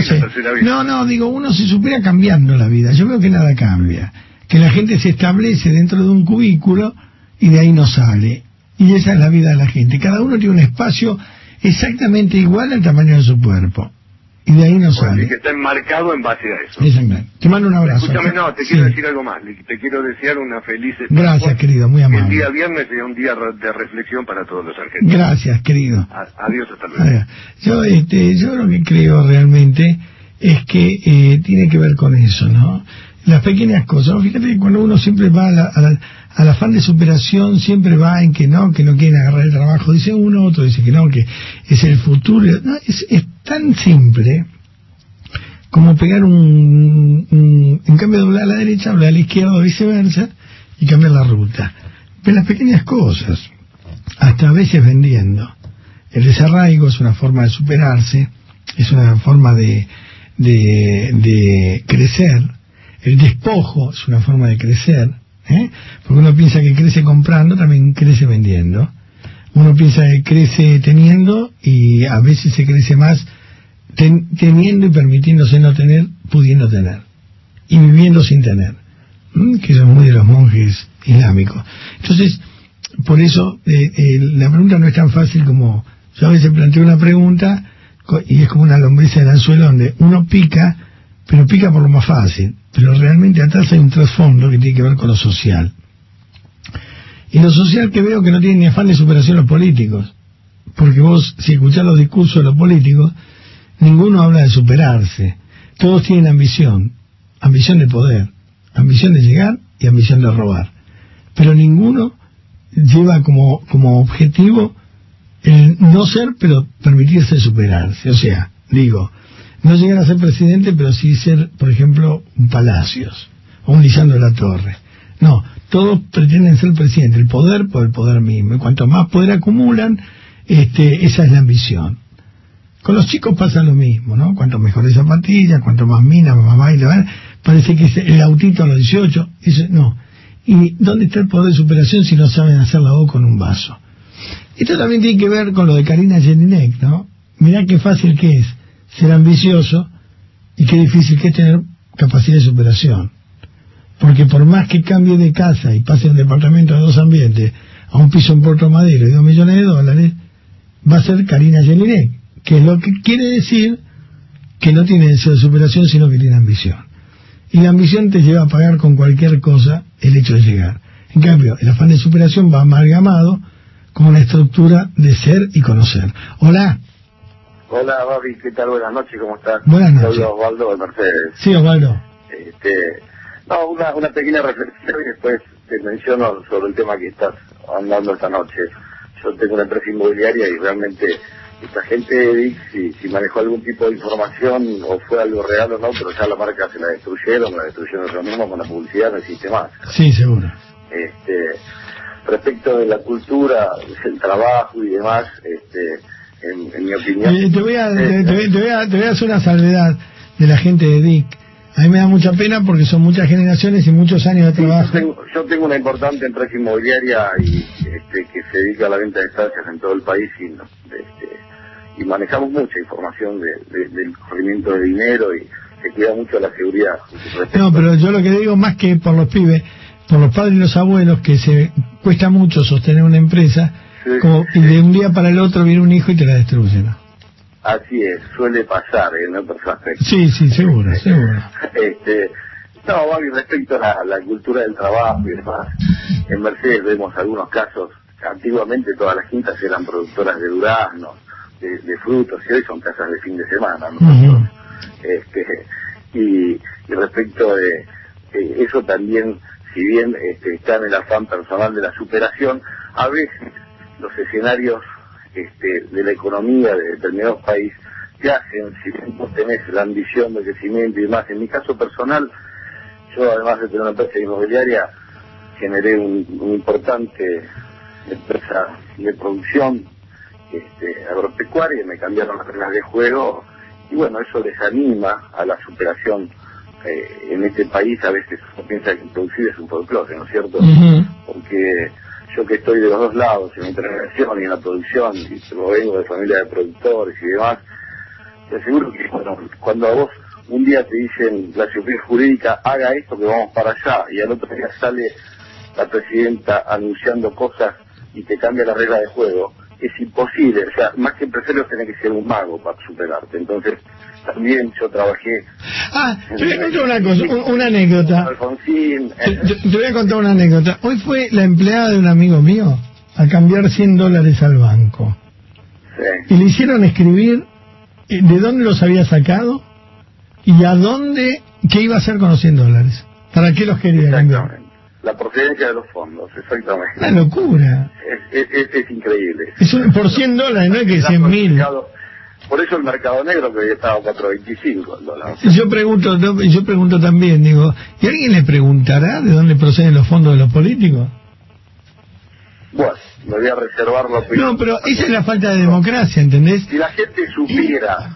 uno se supera cambiando la vida. Yo veo que nada cambia. Que la gente se establece dentro de un cubículo y de ahí no sale. Y esa es la vida de la gente. Cada uno tiene un espacio exactamente igual al tamaño de su cuerpo. Y de ahí no sale. Que está enmarcado en base a eso. Exactamente. Te mando un abrazo. Escúchame, te quiero decir algo más. Te quiero desear una feliz... Gracias, querido, muy amable. El día viernes sea un día de reflexión para todos los argentinos. Gracias, querido. Adiós, hasta luego. Yo lo que creo realmente es que tiene que ver con eso, ¿no? Las pequeñas cosas. Fíjate que cuando uno siempre va al afán de superación, siempre va en que no quieren agarrar el trabajo, dice uno, otro dice que no, que es el futuro. No, es tan simple como pegar en cambio de doblar a la derecha, doblar a la izquierda o viceversa, y cambiar la ruta. Pero las pequeñas cosas, hasta a veces vendiendo. El desarraigo es una forma de superarse, es una forma de crecer. El despojo es una forma de crecer, porque uno piensa que crece comprando, también crece vendiendo. Uno piensa que crece teniendo y a veces se crece más teniendo y permitiéndose no tener, pudiendo tener. Y viviendo sin tener, que eso es muy de los monjes islámicos. Entonces, por eso la pregunta no es tan fácil como... Yo a veces planteo una pregunta y es como una lombriz en el anzuelo donde uno pica pero pica por lo más fácil. Pero realmente atrás hay un trasfondo que tiene que ver con lo social. Y lo social que veo que no tiene ni afán de superación los políticos. Porque vos, si escuchás los discursos de los políticos, ninguno habla de superarse. Todos tienen ambición de poder, ambición de llegar y ambición de robar. Pero ninguno lleva como objetivo el no ser, pero permitirse superarse. O sea, digo, no llegar a ser presidente, pero sí ser, por ejemplo, un Palacios o un Lisandro de la Torre. No, todos pretenden ser presidente, el poder por el poder mismo. Y cuanto más poder acumulan, esa es la ambición. Con los chicos pasa lo mismo, ¿no? Cuanto mejores zapatillas, cuanto más minas, más baile, parece que es el autito a los 18, eso, no. ¿Y dónde está el poder de superación si no saben hacer la O con un vaso? Esto también tiene que ver con lo de Karina Jelinek, ¿no? Mirá qué fácil que es ser ambicioso y qué difícil que es tener capacidad de superación. Porque por más que cambie de casa y pase de un departamento de 2 ambientes a un piso en Puerto Madero y $2 millones, va a ser Karina Jelinek, que es lo que quiere decir que no tiene deseo de superación, sino que tiene ambición. Y la ambición te lleva a pagar con cualquier cosa el hecho de llegar. En cambio, el afán de superación va amalgamado con una estructura de ser y conocer. Hola. Hola, Babi, ¿qué tal? Buenas noches, ¿cómo estás? Buenas noches. Soy Osvaldo de Mercedes. Sí, Osvaldo. No, una pequeña reflexión y después te menciono sobre el tema que estás andando esta noche. Yo tengo una empresa inmobiliaria y realmente esta gente de Dix, si manejó algún tipo de información o fue algo real o no, pero ya la marca se la destruyeron lo mismo con la publicidad, no existe más. Sí, seguro. Respecto de la cultura, el trabajo y demás, en mi opinión... Te voy a hacer una salvedad de la gente de DIC. A mí me da mucha pena porque son muchas generaciones y muchos años de trabajo. Yo tengo una importante empresa inmobiliaria y que se dedica a la venta de estancias en todo el país y manejamos mucha información del corrimiento de dinero y se cuida mucho la seguridad. No, pero yo lo que digo más que por los pibes, por los padres y los abuelos, que se cuesta mucho sostener una empresa, sí, y de un día para el otro viene un hijo y te la destruye, ¿no? Así es, suele pasar en otros aspectos. Sí, seguro, seguro. No, Babi, respecto a la cultura del trabajo y demás, en Mercedes vemos algunos casos. Antiguamente todas las quintas eran productoras de duraznos, de frutos, y hoy son casas de fin de semana, ¿no? Y respecto de eso también, si bien está en el afán personal de la superación, a veces los escenarios de la economía de determinados países te hacen, si vos tenés la ambición de crecimiento y demás. En mi caso personal, yo además de tener una empresa inmobiliaria, generé una importante empresa de producción agropecuaria, y me cambiaron las reglas de juego, y bueno, eso desanima a la superación. En este país a veces uno piensa que producir es un folclore, ¿no es cierto? Porque yo que estoy de los dos lados, en la intervención y en la producción, y vengo de familia de productores y demás, te aseguro que cuando a vos un día te dicen la seguridad jurídica, haga esto que vamos para allá, y al otro día sale la presidenta anunciando cosas y te cambia la regla de juego, es imposible. O sea, más que empresario tenés que ser un mago para superarte. Entonces, también yo trabajé... te voy a contar una cosa, una anécdota. Alfonsín... Te voy a contar una anécdota. Hoy fue la empleada de un amigo mío a cambiar $100 al banco. Sí. Y le hicieron escribir de dónde los había sacado y a dónde, qué iba a hacer con los $100. ¿Para qué los quería cambiar? La procedencia de los fondos, exactamente. Una locura. Es increíble. Por $100, no es que 100.000. Por eso el mercado negro, que hoy estaba a 4.25 el dólar. Yo pregunto también, digo, ¿y alguien le preguntará de dónde proceden los fondos de los políticos? Bueno, me voy a reservar la opinión. No, pero esa es la falta de democracia, ¿entendés? Si la gente supiera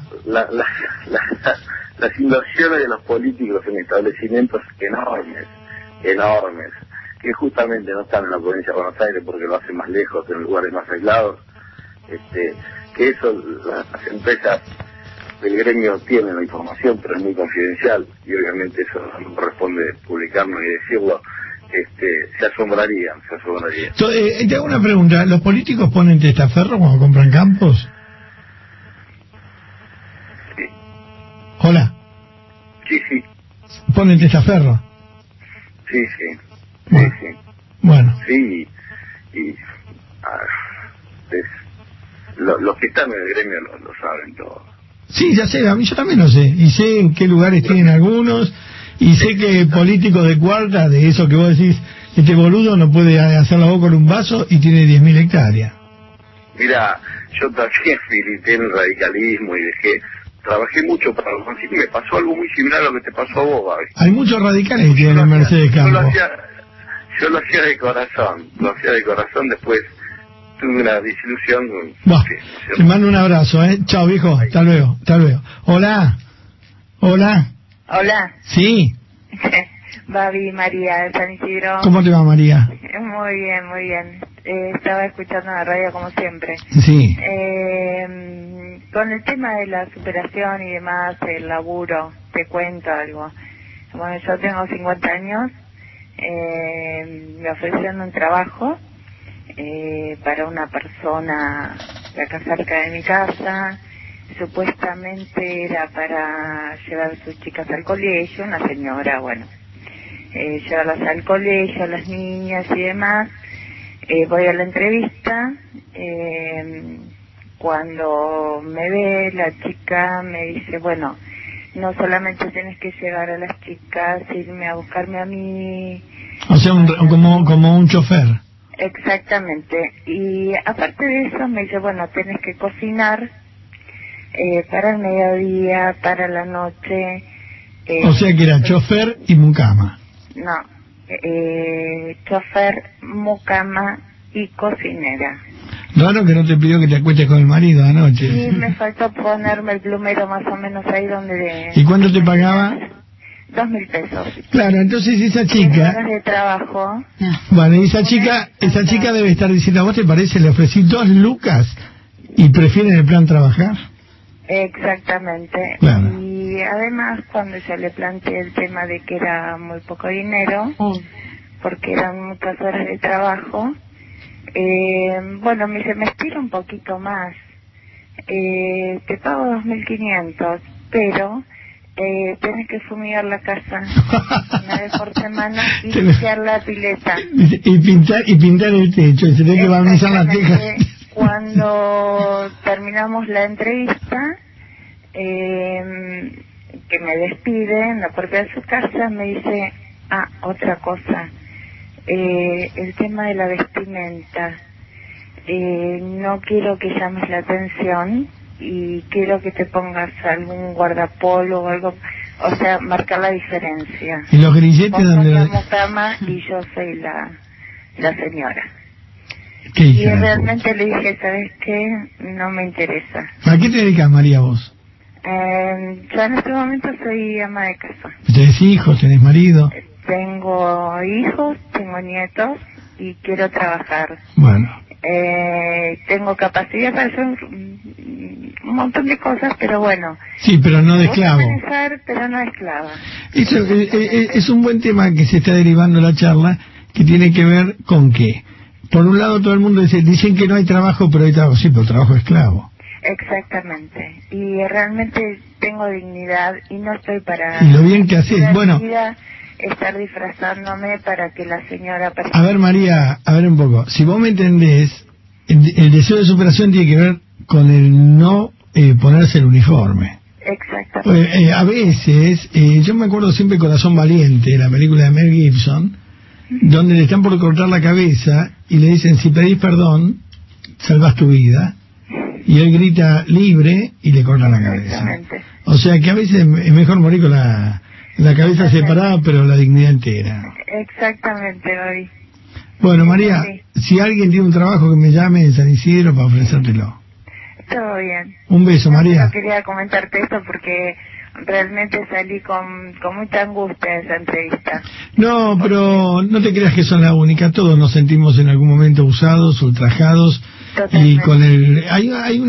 las inversiones de los políticos en establecimientos enormes, que justamente no están en la provincia de Buenos Aires porque lo hacen más lejos, en lugares más aislados, que eso, las empresas del gremio tienen la información, pero es muy confidencial, y obviamente eso no corresponde publicarlo ni decirlo, se asombrarían. Te hago una pregunta, ¿los políticos ponen testaferro cuando compran campos? Sí. Hola. Sí, sí. Pone el testaferro. Sí. Bueno. Sí. Bueno. Sí, los que están en el gremio lo saben todo. Sí, ya sé, a mí yo también lo sé. Y sé en qué lugares tienen algunos. Y sé que políticos de cuarta, de eso que vos decís, este boludo no puede hacer la boca con un vaso y tiene 10.000 hectáreas. Mira, yo también milité en el radicalismo y trabajé mucho para los y me pasó algo muy similar a lo que te pasó a vos, Babi. Hay muchos radicales que tienen en Mercedes Campo. Yo lo hacía de corazón, después tuve una desilusión. Te mando un abrazo, Chao, viejo, hasta luego. Hola. Hola. Sí. Babi, María de San Isidro. ¿Cómo te va, María? Muy bien. Estaba escuchando la radio como siempre. Sí. Con el tema de la superación y demás, el laburo, te cuento algo. Bueno, yo tengo 50 años, me ofrecieron un trabajo para una persona de acá cerca de mi casa. Supuestamente era para llevar a sus chicas al colegio, una señora, llevarlas al colegio, a las niñas y demás. Voy a la entrevista, cuando me ve la chica me dice, no solamente tienes que llevar a las chicas, irme a buscarme a mí. O sea, como un chofer. Exactamente. Y aparte de eso me dice, tienes que cocinar para el mediodía, para la noche. O sea que era chofer y mucama. No, chofer, mucama y cocinera. Raro que no te pidió que te acuestes con el marido anoche. Sí, me faltó ponerme el plumero más o menos ahí donde... ¿Y cuánto te pagaba? 2.000 pesos. Claro, entonces esa chica... horas de trabajo. Bueno, y esa chica debe estar diciendo, ¿a vos te parece? Le ofrecí 2 lucas y prefieren el plan trabajar. Exactamente. Claro. Y además cuando yo le planteé el tema de que era muy poco dinero, porque eran muchas horas de trabajo, me dice, me estiro un poquito más, te pago 2.500, pero tienes que fumigar la casa una vez por semana y limpiar la pileta. Y pintar el techo, y se tiene que barnizar las tejas. Cuando terminamos la entrevista, que me despide en la puerta de su casa, me dice, otra cosa, el tema de la vestimenta, no quiero que llames la atención y quiero que te pongas algún guardapolo o algo, o sea, marcar la diferencia. ¿Y los grilletes donde la mucama y yo soy la señora? Y realmente le dije, ¿sabes qué? No me interesa. ¿A qué te dedicas, María, vos? Yo en este momento soy ama de casa. ¿Tenés hijos? ¿Tenés marido? Tengo hijos, tengo nietos y quiero trabajar. Bueno. Tengo capacidad para hacer un montón de cosas, pero Sí, pero no de esclavo. Pero no de esclava. Eso es un buen tema que se está derivando la charla, que tiene que ver con que, por un lado, todo el mundo dicen que no hay trabajo, pero hay trabajo. Sí, pero trabajo esclavo. Exactamente. Y realmente tengo dignidad y no estoy para... Y lo bien que haces, estar disfrazándome para que la señora... A ver, María, a ver un poco. Si vos me entendés, el deseo de superación tiene que ver con el no ponerse el uniforme. Exactamente. A veces, yo me acuerdo siempre Corazón Valiente, la película de Mel Gibson, donde le están por cortar la cabeza y le dicen, si pedís perdón, salvás tu vida. Y él grita libre y le cortan la cabeza. O sea que a veces es mejor morir con la cabeza separada, pero la dignidad entera. Exactamente, Babi. Bueno, María, si alguien tiene un trabajo, que me llame en San Isidro para ofrecértelo. Todo bien. Un beso, María. Yo quería comentarte esto porque realmente salí con mucha angustia de esa entrevista. No, pero no te creas que son la única. Todos nos sentimos en algún momento usados, ultrajados. Totalmente. Y con hay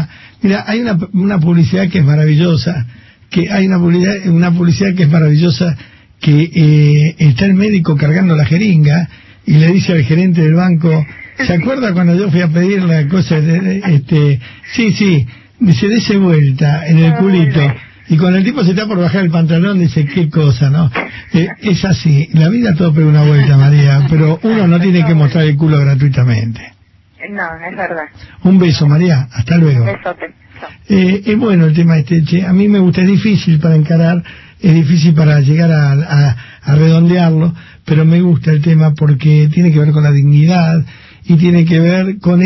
una publicidad que es maravillosa, que hay una publicidad que es maravillosa, que está el médico cargando la jeringa y le dice al gerente del banco, ¿se acuerda cuando yo fui a pedir la cosa sí, dice, dése vuelta en el culito, Y cuando el tipo se está por bajar el pantalón, dice, qué cosa, ¿no? Es así, la vida todo pega una vuelta, María, pero uno no tiene que mostrar el culo gratuitamente. No, es verdad. Un beso, María, hasta luego. Un besote. Es bueno el tema che, a mí me gusta, es difícil para encarar, es difícil para llegar a redondearlo, pero me gusta el tema porque tiene que ver con la dignidad y tiene que ver con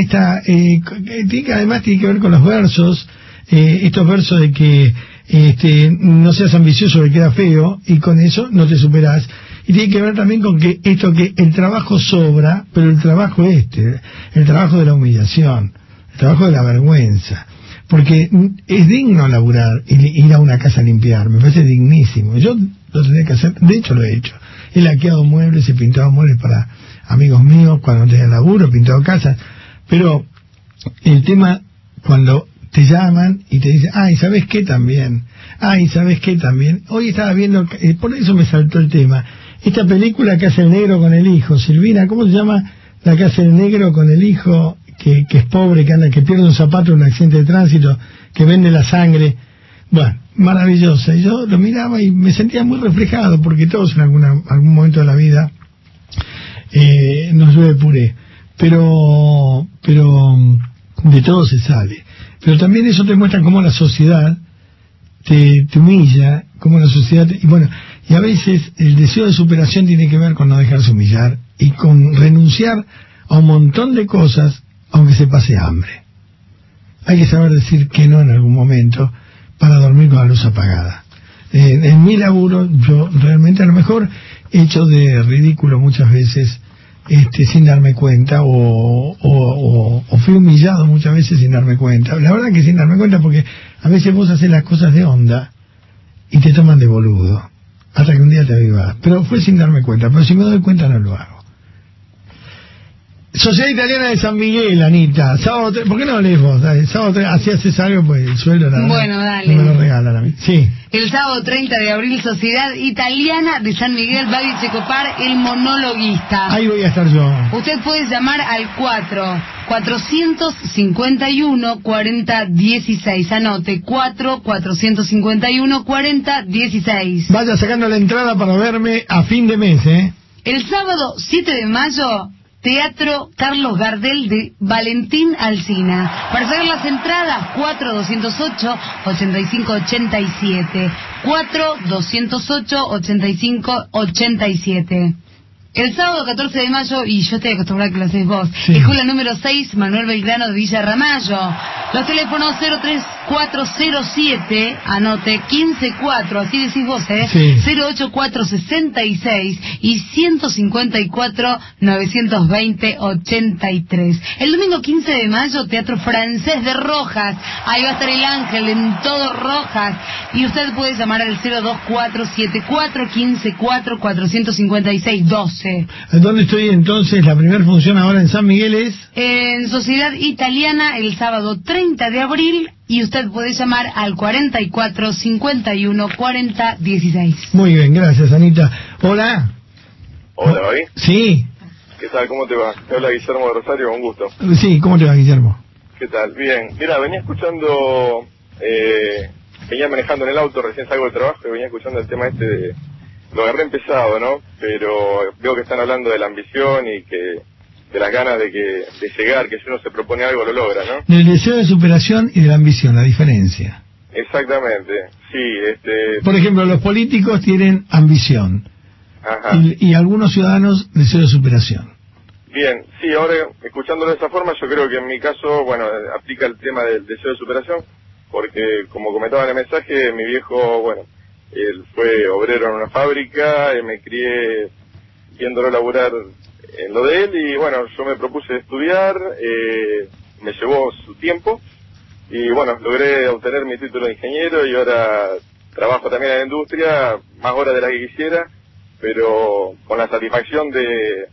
además tiene que ver con los versos, estos versos de que no seas ambicioso que queda feo y con eso no te superás. Y tiene que ver también con que el trabajo sobra, pero el trabajo el trabajo de la humillación, el trabajo de la vergüenza, porque es digno laburar, ir a una casa a limpiar, me parece dignísimo. Yo lo tenía que hacer, de hecho lo he hecho. He laqueado muebles, he pintado muebles para amigos míos cuando no tenía laburo, he pintado casas, pero el tema cuando te llaman y te dicen, ¿sabes qué también? ¿Sabes qué también? Hoy estaba viendo, por eso me saltó el tema, esta película que hace el negro con el hijo, Silvina, ¿cómo se llama? La que hace el negro con el hijo, que es pobre, que pierde un zapato en un accidente de tránsito, que vende la sangre. Bueno, maravillosa. Y yo lo miraba y me sentía muy reflejado, porque todos en algún momento de la vida nos llueve puré. Pero de todo se sale. Pero también eso te muestra cómo la sociedad te humilla, cómo la sociedad y a veces el deseo de superación tiene que ver con no dejarse humillar y con renunciar a un montón de cosas aunque se pase hambre. Hay que saber decir que no en algún momento para dormir con la luz apagada. En mi laburo yo realmente a lo mejor he hecho de ridículo muchas veces sin darme cuenta o fui humillado muchas veces sin darme cuenta. La verdad que sin darme cuenta, porque a veces vos haces las cosas de onda y te toman de boludo hasta que un día te avivás, pero fue sin darme cuenta, pero si me doy cuenta no lo hago. Sociedad Italiana de San Miguel, Anita, sábado 3, ¿por qué no lees vos? Sábado 3, así haces algo, pues el sueldo bueno, dale. No me lo regalan a mí. Sí. El sábado 30 de abril, Sociedad Italiana de San Miguel, Babi Checopar, el monologuista. Ahí voy a estar yo. Usted puede llamar al 451-4016. Anote, 451-4016. Vaya sacando la entrada para verme a fin de mes, ¿eh? El sábado 7 de mayo... Teatro Carlos Gardel de Valentín Alsina. Para sacar las entradas, 4208-8587. 4208-8587. El sábado 14 de mayo, y yo estoy acostumbrada a que lo hacés vos, sí. Escuela número 6, Manuel Belgrano de Villa Ramallo. Los teléfonos 03407, anote, 154, así decís vos, sí. 08466 y 154-920-83. El domingo 15 de mayo, Teatro Francés de Rojas. Ahí va a estar el Ángel en todo Rojas. Y usted puede llamar al 02474-154-456-12. ¿Dónde estoy entonces? La primera función ahora en San Miguel es... En Sociedad Italiana, el sábado 30 de abril, y usted puede llamar al 44-51-40-16. Muy bien, gracias, Anita. Hola. Hola, Babi. Sí. ¿Qué tal? ¿Cómo te va? Te habla Guillermo de Rosario, con gusto. Sí, ¿cómo te va, Guillermo? ¿Qué tal? Bien. Mira, venía escuchando... venía manejando en el auto, recién salgo del trabajo, y venía escuchando el tema de... Lo agarré empezado, ¿no? Pero veo que están hablando de la ambición y que de las ganas de llegar, que si uno se propone algo lo logra, ¿no? Del deseo de superación y de la ambición, la diferencia. Exactamente, sí. Por ejemplo, los políticos tienen ambición. Ajá. Y algunos ciudadanos deseo de superación. Bien, sí, ahora escuchándolo de esa forma, yo creo que en mi caso, bueno, aplica el tema del deseo de superación, porque como comentaba en el mensaje, mi viejo, bueno, él fue obrero en una fábrica, me crié viéndolo laburar en lo de él y bueno, yo me propuse estudiar, me llevó su tiempo y bueno, logré obtener mi título de ingeniero y ahora trabajo también en la industria, más horas de las que quisiera, pero con la satisfacción de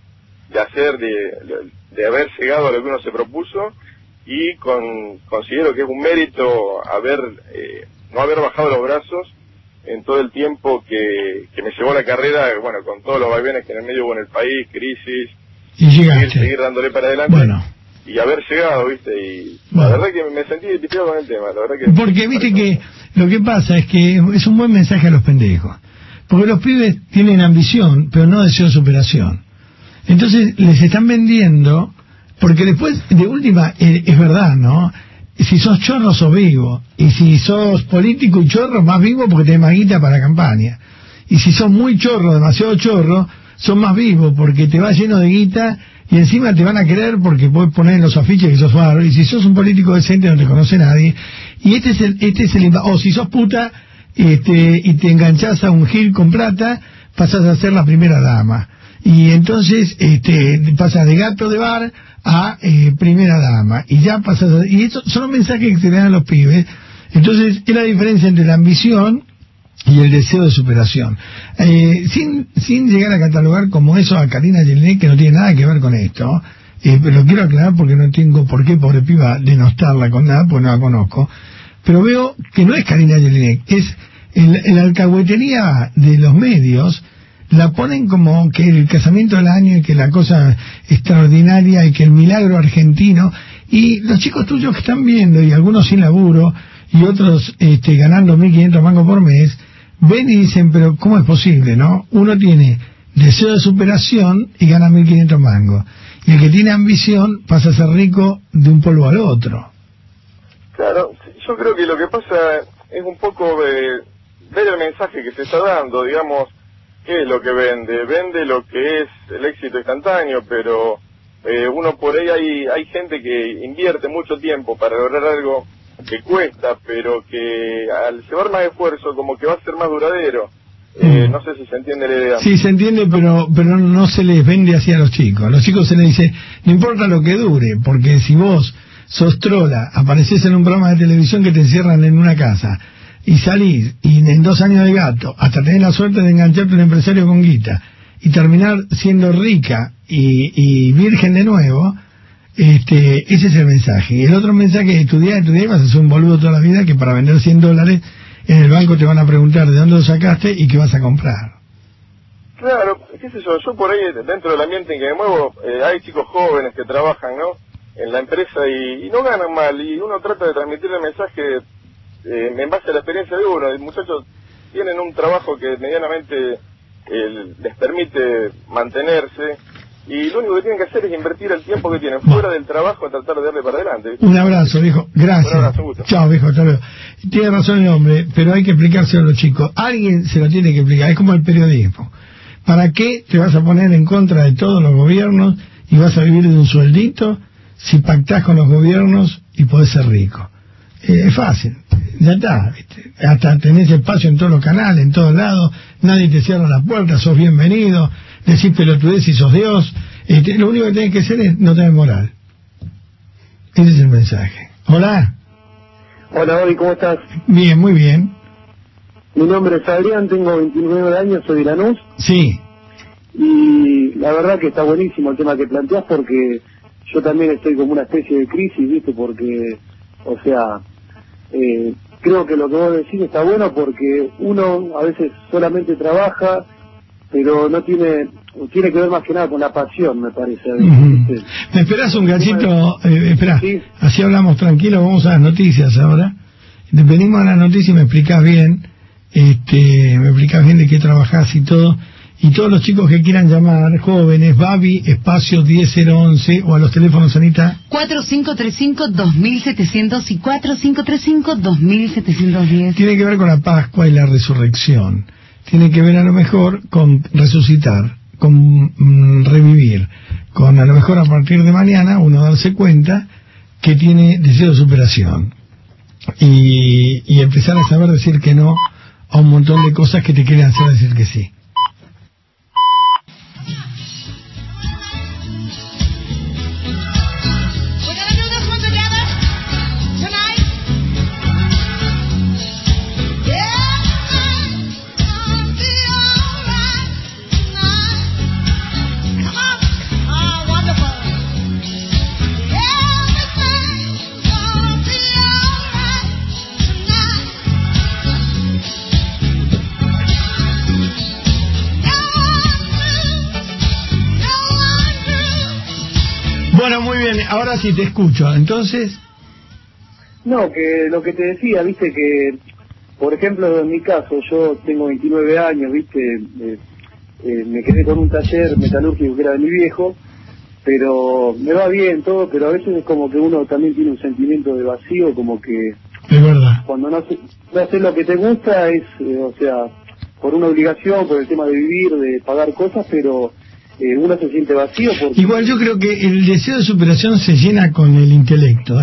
haber llegado a lo que uno se propuso y considero que es un mérito no haber bajado los brazos en todo el tiempo que me llevó la carrera, bueno, con todos los vaivenes que en el medio hubo en el país, crisis, y llegaste. Seguir dándole para adelante. Bueno. y haber llegado, ¿viste? Y la verdad que me sentí identificado con el tema, la verdad que... Porque viste que lo que pasa es que es un buen mensaje a los pendejos, porque los pibes tienen ambición, pero no deseo de superación. Entonces les están vendiendo, porque después, de última, es verdad, ¿no? Si sos chorro, sos vivo, y si sos político y chorro, más vivo porque tenés más guita para la campaña. Y si sos muy chorro, demasiado chorro, sos más vivo porque te vas lleno de guita y encima te van a querer porque puedes poner en los afiches que sos faro. Y si sos un político decente no te conoce nadie. Y este es el o si sos puta y te enganchás a un gil con plata, pasás a ser la primera dama. Y entonces pasas de gato de bar a primera dama. Y ya pasas y estos son los mensajes que se le dan a los pibes. Entonces es la diferencia entre la ambición y el deseo de superación, sin llegar a catalogar como eso a Karina Jelinek, que no tiene nada que ver con esto, pero lo quiero aclarar porque no tengo por qué, pobre piba, denostarla con nada, porque no la conozco, pero veo que no es Karina Jelinek, es la alcahuetería de los medios, la ponen como que el casamiento del año y que la cosa extraordinaria y que el milagro argentino, y los chicos tuyos que están viendo, y algunos sin laburo, y otros ganando 1.500 mangos por mes, ven y dicen, pero ¿cómo es posible, no? Uno tiene deseo de superación y gana 1.500 mangos. Y el que tiene ambición pasa a ser rico de un polvo al otro. Claro, yo creo que lo que pasa es un poco ver el mensaje que se está dando, digamos, ¿qué es lo que vende? Vende lo que es el éxito instantáneo, pero uno por ahí hay gente que invierte mucho tiempo para lograr algo que cuesta, pero que al llevar más esfuerzo como que va a ser más duradero. No sé si se entiende la idea. Sí, se entiende, pero no se les vende así a los chicos. A los chicos se les dice, no importa lo que dure, porque si vos sos trola, apareces en un programa de televisión que te encierran en una casa, y salís, y en 2 años de gato, hasta tener la suerte de engancharte a un empresario con guita, y terminar siendo rica y virgen de nuevo, ese es el mensaje. Y el otro mensaje es estudiar, y vas a ser un boludo toda la vida que para vender $100 en el banco te van a preguntar de dónde lo sacaste y qué vas a comprar. Claro, qué sé yo por ahí dentro del ambiente en que me muevo, hay chicos jóvenes que trabajan, ¿no?, en la empresa y no ganan mal, y uno trata de transmitir el mensaje en base a la experiencia de uno. Los muchachos tienen un trabajo que medianamente les permite mantenerse, y lo único que tienen que hacer es invertir el tiempo que tienen fuera del trabajo a tratar de darle para adelante. Un abrazo, viejo. Gracias. Un abrazo, gusto. Chao, viejo. Hasta luego. Tiene razón el hombre, pero hay que explicárselo a los chicos. Alguien se lo tiene que explicar. Es como el periodismo. ¿Para qué te vas a poner en contra de todos los gobiernos y vas a vivir de un sueldito si pactás con los gobiernos y podés ser rico? Es fácil. Ya está, ¿viste? Hasta tenés espacio en todos los canales, en todos lados. Nadie te cierra la puerta, sos bienvenido. Decís pelotudez y sos Dios. Lo único que tenés que hacer es no tener moral. Ese es el mensaje. Hola. Hola, Bobby, ¿cómo estás? Bien, muy bien. Mi nombre es Adrián, tengo 29 años, soy de Lanús. Sí. Y la verdad que está buenísimo el tema que planteás, porque yo también estoy como una especie de crisis, ¿viste? Porque, o sea, creo que lo que vos decís está bueno, porque uno a veces solamente trabaja, pero no tiene que ver más que nada con la pasión, me parece. ¿Me esperás un cachito? Esperá, ¿sí? Así hablamos tranquilo, vamos a las noticias ahora. Venimos a las noticias y me explicás bien, de qué trabajás y todo. Y todos los chicos que quieran llamar, jóvenes, Babi, espacio 10011, o a los teléfonos, Anita. 4535-2700 y 4535-2710. Tiene que ver con la Pascua y la resurrección. Tiene que ver a lo mejor con resucitar, con revivir, con a lo mejor a partir de mañana uno darse cuenta que tiene deseo de superación y empezar a saber decir que no a un montón de cosas que te quieren hacer decir que sí. ahora sí te escucho. Entonces... No, que lo que te decía, viste, que, por ejemplo, en mi caso, yo tengo 29 años, viste, me quedé con un taller metalúrgico que era de mi viejo, pero me va bien todo, pero a veces es como que uno también tiene un sentimiento de vacío, como que... Es verdad. Cuando no haces lo que te gusta es, o sea, por una obligación, por el tema de vivir, de pagar cosas, pero uno se siente vacío porque... Igual yo creo que el deseo de superación se llena con el intelecto,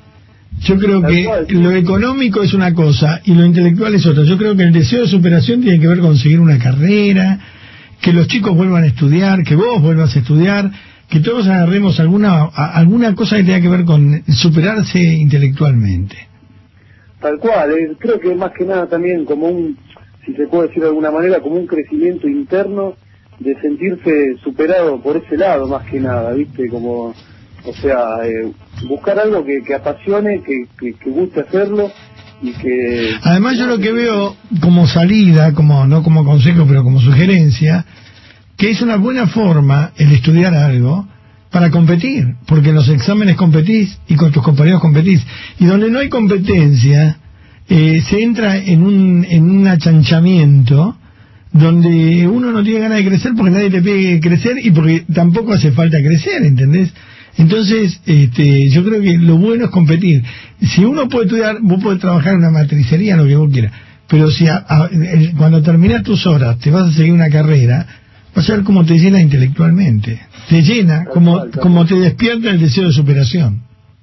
Yo creo que lo económico es una cosa y lo intelectual es otra. Yo creo que el deseo de superación tiene que ver con conseguir una carrera, que los chicos vuelvan a estudiar, que vos vuelvas a estudiar, que todos agarremos alguna cosa que tenga que ver con superarse intelectualmente. Tal cual, creo que más que nada también como si se puede decir de alguna manera, como un crecimiento interno de sentirse superado por ese lado más que nada, ¿viste? Como... O sea, buscar algo que apasione, que guste hacerlo y que... Además yo lo que veo como salida, no como consejo, pero como sugerencia, que es una buena forma el estudiar algo para competir, porque en los exámenes competís y con tus compañeros competís. Y donde no hay competencia, se entra en un achanchamiento donde uno no tiene ganas de crecer porque nadie te pide crecer y porque tampoco hace falta crecer, ¿entendés? Entonces, yo creo que lo bueno es competir. Si uno puede estudiar, vos podés trabajar en una matricería, lo que vos quieras, pero si cuando terminas tus horas te vas a seguir una carrera, vas a ver cómo te llena intelectualmente. Te llena, como te despierta el deseo de superación.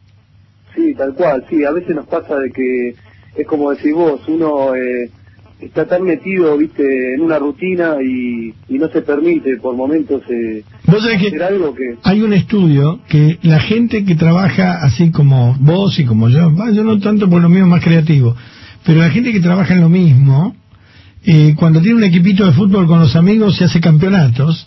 Sí, tal cual, sí. A veces nos pasa de que, es como decís vos, uno... está tan metido, viste, en una rutina y no se permite por momentos hacer algo que... Hay un estudio que la gente que trabaja así como vos y como yo no tanto por lo mío más creativo, pero la gente que trabaja en lo mismo, cuando tiene un equipito de fútbol con los amigos y hace campeonatos,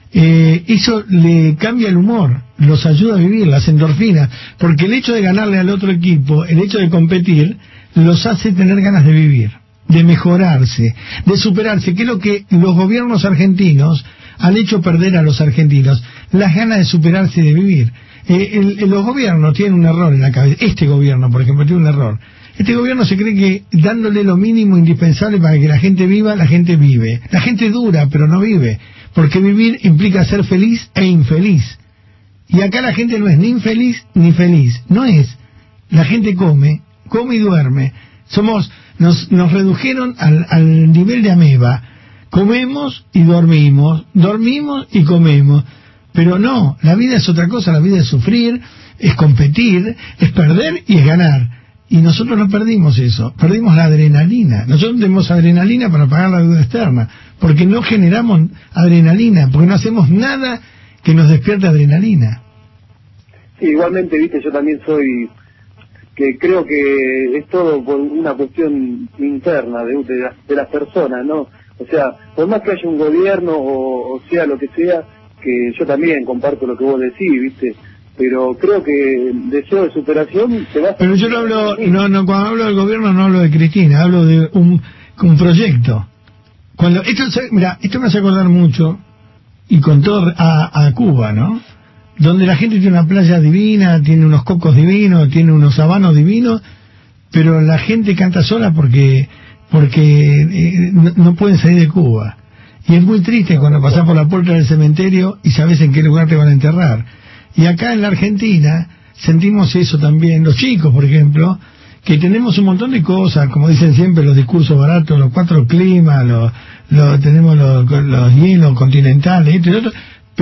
eso le cambia el humor, los ayuda a vivir, las endorfinas, porque el hecho de ganarle al otro equipo, el hecho de competir, los hace tener ganas de vivir, de mejorarse, de superarse, que es lo que los gobiernos argentinos han hecho perder a los argentinos, las ganas de superarse y de vivir. Los gobiernos tienen un error en la cabeza. Este gobierno, por ejemplo, tiene un error. Este gobierno se cree que dándole lo mínimo indispensable para que la gente viva, la gente vive. La gente dura, pero no vive, porque vivir implica ser feliz e infeliz. Y acá la gente no es ni infeliz ni feliz, no es. La gente come y duerme. Nos redujeron al nivel de ameba. Comemos y dormimos y comemos. Pero no, la vida es otra cosa, la vida es sufrir, es competir, es perder y es ganar. Y nosotros no perdimos eso, perdimos la adrenalina. Nosotros tenemos adrenalina para pagar la deuda externa, porque no generamos adrenalina, porque no hacemos nada que nos despierte adrenalina. Sí, igualmente, viste, yo también soy... que creo que es todo por una cuestión interna de las personas, ¿no? O sea, por más que haya un gobierno o sea lo que sea, que yo también comparto lo que vos decís, ¿viste? Pero creo que el deseo de superación se va... Pero yo no hablo, cuando hablo del gobierno no hablo de Cristina, hablo de un proyecto. Esto me hace acordar mucho, y con todo a Cuba, ¿no? Donde la gente tiene una playa divina, tiene unos cocos divinos, tiene unos sabanos divinos, pero la gente canta sola porque no pueden salir de Cuba. Y es muy triste cuando pasás por la puerta del cementerio y sabes en qué lugar te van a enterrar. Y acá en la Argentina sentimos eso también, los chicos, por ejemplo, que tenemos un montón de cosas, como dicen siempre, los discursos baratos, los 4 climas, tenemos los hielos continentales, esto y otro,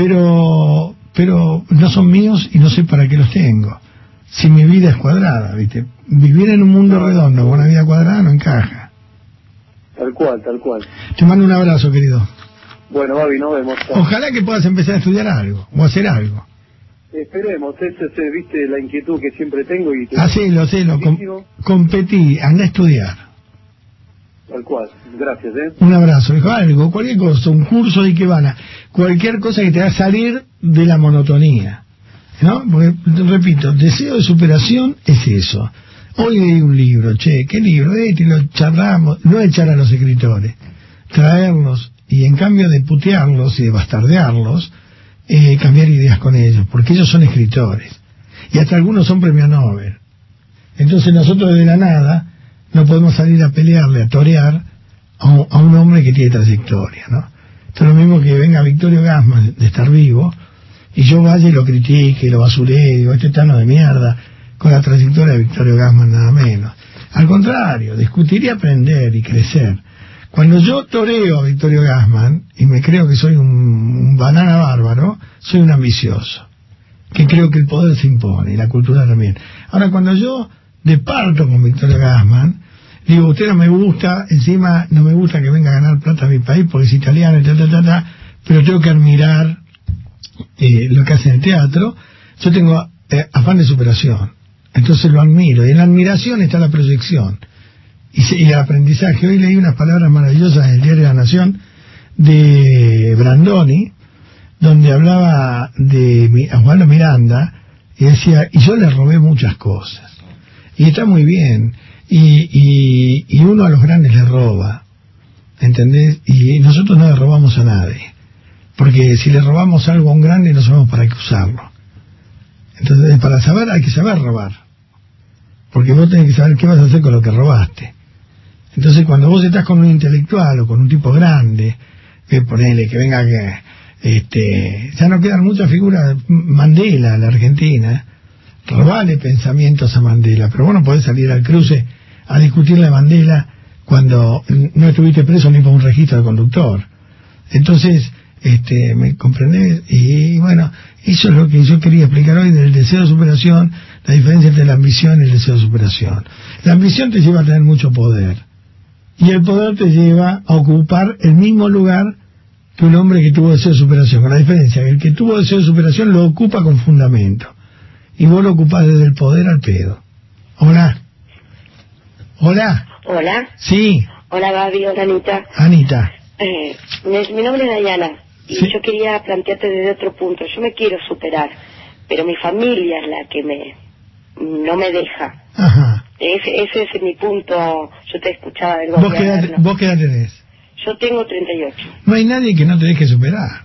pero no son míos y no sé para qué los tengo. Si mi vida es cuadrada, ¿viste? Vivir en un mundo redondo con una vida cuadrada no encaja. Tal cual. Te mando un abrazo, querido. Bueno, Babi, nos vemos. Ojalá que puedas empezar a estudiar algo, o hacer algo. Esperemos, esa es, viste, la inquietud que siempre tengo. Hacelo, competí, anda a estudiar. Tal cual, gracias, Un abrazo, dijo algo, cualquier cosa, un curso de Ikebana, cualquier cosa que te haga salir de la monotonía, ¿no? Porque, repito, deseo de superación es eso. Hoy leí un libro, ¿qué libro? Y lo charlamos, no echar a los escritores, traerlos, y en cambio de putearlos y de bastardearlos, cambiar ideas con ellos, porque ellos son escritores. y hasta algunos son premios Nobel. Entonces nosotros de la nada no podemos salir a pelearle, a torear a un hombre que tiene trayectoria, ¿no? Esto es lo mismo que venga Victorio Gassman de estar vivo y yo vaya y lo critique y lo basuree y digo, este tano de mierda, con la trayectoria de Victorio Gassman nada menos. Al contrario, discutir y aprender y crecer. Cuando yo toreo a Victorio Gassman y me creo que soy un banana bárbaro, soy un ambicioso, que creo que el poder se impone y la cultura también. Ahora, cuando yo departo con Victorio Gassman, digo, usted no me gusta, encima no me gusta que venga a ganar plata a mi país porque es italiano, pero tengo que admirar lo que hace en el teatro. Yo tengo afán de superación, entonces lo admiro, y en la admiración está la proyección y el aprendizaje. Hoy leí unas palabras maravillosas en el diario La Nación de Brandoni, donde hablaba de Osvaldo Miranda y decía, y yo le robé muchas cosas, y está muy bien, y uno a los grandes le roba, ¿entendés? Y nosotros no le robamos a nadie, porque si le robamos algo a un grande no sabemos para qué usarlo. Entonces, para saber hay que saber robar, porque vos tenés que saber qué vas a hacer con lo que robaste. Entonces, cuando vos estás con un intelectual o con un tipo grande, que ponele, que venga que ya no quedan muchas figuras. Mandela, la Argentina, robale pensamientos a Mandela, pero vos no podés salir al cruce a discutirle a Mandela cuando no estuviste preso ni por un registro de conductor. Entonces, ¿me comprendés? Y bueno, eso es lo que yo quería explicar hoy del deseo de superación, la diferencia entre la ambición y el deseo de superación. La ambición te lleva a tener mucho poder, y el poder te lleva a ocupar el mismo lugar que un hombre que tuvo deseo de superación, con la diferencia que el que tuvo deseo de superación lo ocupa con fundamento, y vos lo ocupás desde el poder al pedo. Hola. Hola. Hola. Sí. Hola, Gaby. Hola, Anita. Anita. Mi nombre es Dayana, y sí. Yo quería plantearte desde otro punto. Yo me quiero superar, pero mi familia es la que no me deja. Ajá. Ese es mi punto. Yo te escuchaba del gobierno. ¿Vos qué edad tenés? Yo tengo 38. No hay nadie que no te deje superar.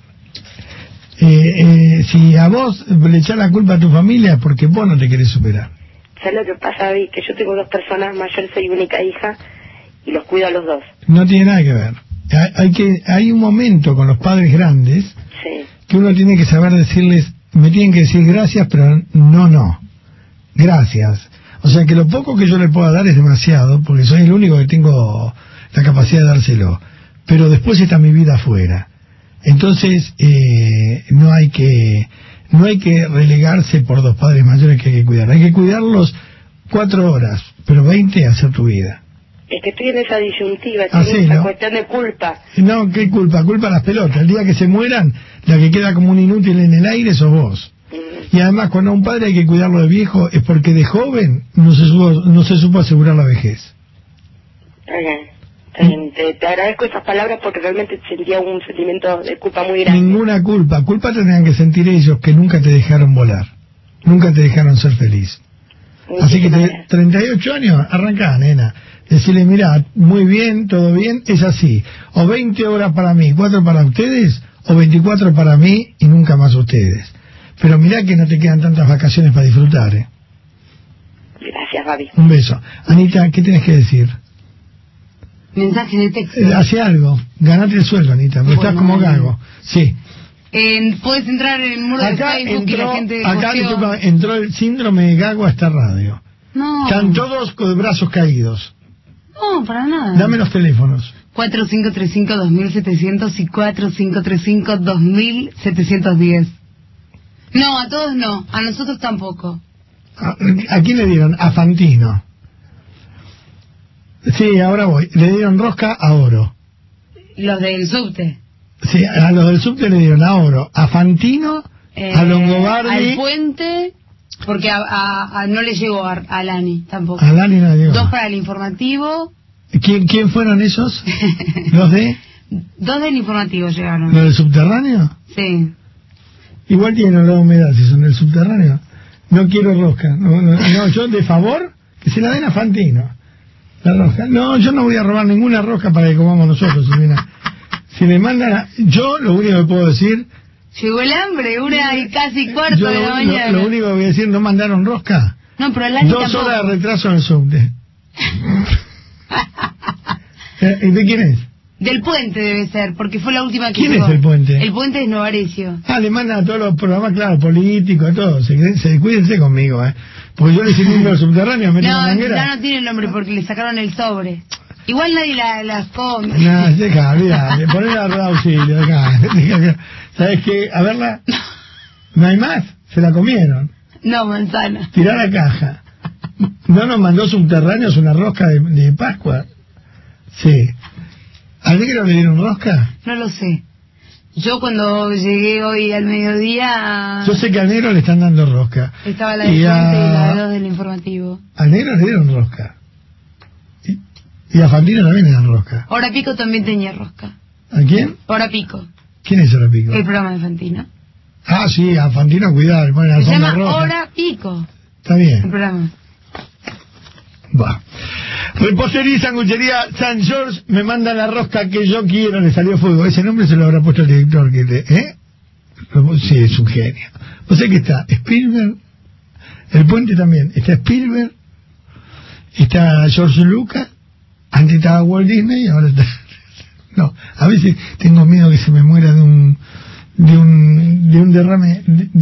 Si a vos le echás la culpa a tu familia, porque vos no te querés superar. ¿Sabes lo que pasa, Gaby? Que yo tengo 2 personas mayores, soy única hija, y los cuido a los 2. No tiene nada que ver. Hay un momento con los padres grandes, sí, que uno tiene que saber decirles, me tienen que decir gracias, pero no. Gracias. O sea que lo poco que yo le pueda dar es demasiado, porque soy el único que tengo la capacidad de dárselo. Pero después está mi vida afuera. Entonces, no hay que relegarse por 2 padres mayores que hay que cuidar. Hay que cuidarlos 4 horas, pero 20 hacer tu vida. Es que estoy en esa disyuntiva, en esa cuestión de culpa. No, ¿qué culpa? Culpa a las pelotas. El día que se mueran, la que queda como un inútil en el aire sos vos. Y además, cuando a un padre hay que cuidarlo de viejo, es porque de joven no se supo asegurar la vejez. Está bien. Te agradezco esas palabras porque realmente sentía un sentimiento de culpa muy grande. Ninguna culpa. Culpa tendrían que sentir ellos, que nunca te dejaron volar. Nunca te dejaron ser feliz. Así que 38 años, arrancá, nena. Decirle, mira, muy bien, todo bien, es así. O 20 horas para mí, 4 para ustedes, o 24 para mí y nunca más ustedes. Pero mirá que no te quedan tantas vacaciones para disfrutar, Gracias, Gaby. Un beso. Anita, ¿qué tienes que decir? Mensaje de texto. Hace algo. Ganate el sueldo, Anita, porque estás como gago. Sí. Puedes entrar en el muro de Facebook y la gente... Acá entró el síndrome de gago a esta radio. No. Están todos con los brazos caídos. No, para nada. Dame los teléfonos. 4535-2700 y 4535-2710. No, a todos no. A nosotros tampoco. ¿A quién le dieron? A Fantino. Sí, ahora voy. Le dieron rosca a Oro. Los del subte. Sí, a los del subte le dieron a Oro. A Fantino, a Longobardi. Al Puente, porque no le llegó a Lani tampoco. A Lani no le llegó. 2 para el informativo. ¿Quién fueron esos? ¿Los de? 2 del informativo llegaron. ¿Los del subterráneo? Sí. Igual tienen olor a humedad si son del subterráneo. No quiero rosca. No, yo de favor que se la den a Fantino. La rosca. No, yo no voy a robar ninguna rosca para que comamos nosotros. Si me mandan yo lo único que puedo decir, Llegó el hambre, 1:15 de la mañana. Lo único que voy a decir, ¿no mandaron rosca? No, pero Lali 2 tampoco. horas de retraso en el subte. ¿Y de quién es? Del Puente debe ser, porque fue la última que ¿Quién llegó. es el Puente? El Puente es Novarecio. Le mandan a todos los programas, claro, políticos, a todos. Cuídense conmigo, porque yo le hice miembro del subterráneo, me No, ya no tiene nombre porque le sacaron el sobre. Igual nadie las come. No, deja, olvídate, poner la rueda auxilio, acá. ¿Sabes qué? A verla. No hay más, se la comieron. No, manzana. Tirá la caja. No nos mandó subterráneos una rosca de Pascua. Sí. ¿Al negro le dieron rosca? No lo sé. Yo cuando llegué hoy al mediodía... Yo sé que al negro le están dando rosca. Estaba la de Fuente y la de 2 del informativo. Al negro le dieron rosca. Y a Fantino también le dan rosca. Hora Pico también tenía rosca. ¿A quién? Hora Pico. ¿Quién es Hora Pico? El programa de Fantino. Ah, sí, a Fantino, cuidado, le ponen la alfombra roja. Se llama Hora Pico. Está bien. El programa. Va. Repostería y sanguchería San George me manda la rosca que yo quiero, le salió fuego. Ese nombre se lo habrá puesto el director. Sí, es un genio. O sea que está Spielberg, el Puente también, está Spielberg, está George Lucas, antes estaba Walt Disney y ahora está... No, a veces tengo miedo que se me muera de un derrame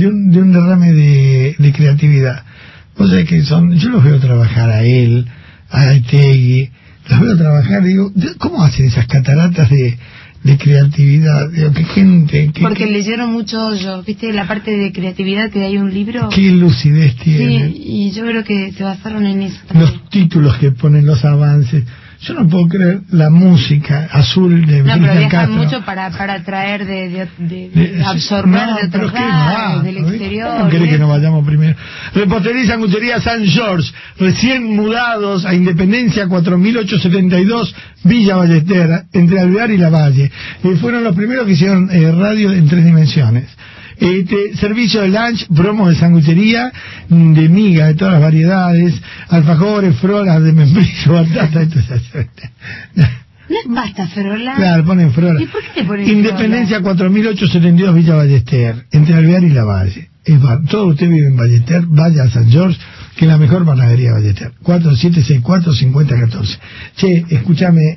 de creatividad. O sea que yo los veo trabajar a él, a Ategui, los veo trabajar, digo, ¿cómo hacen esas cataratas de creatividad? Digo, qué gente... Porque leyeron mucho Hoyo, ¿viste? La parte de creatividad que hay un libro. Qué lucidez tiene. Sí, y yo creo que se basaron en eso también. Los títulos que ponen, los avances. Yo no puedo creer la música azul de No, pero viajan Castro. mucho para traer de absorber de otros lados, del exterior. ¿Cómo querés que nos vayamos primero? Repostería y sanguchería San George, recién mudados a Independencia 4872, Villa Ballester, entre Alvear y La Valle. Fueron los primeros que hicieron radio en 3 dimensiones. Servicio de lunch, promos de sanguchería, de miga, de todas las variedades, alfajores, frolas de membrillo, batata, ¿No es pasta frola? Claro, ponen frola. ¿Y por qué le ponen Independencia 4872 Villa Ballester, entre Alvear y La Valle. Todo usted vive en Ballester, vaya a San George, que es la mejor panadería de Ballester. 4764-5014. Che, escúchame,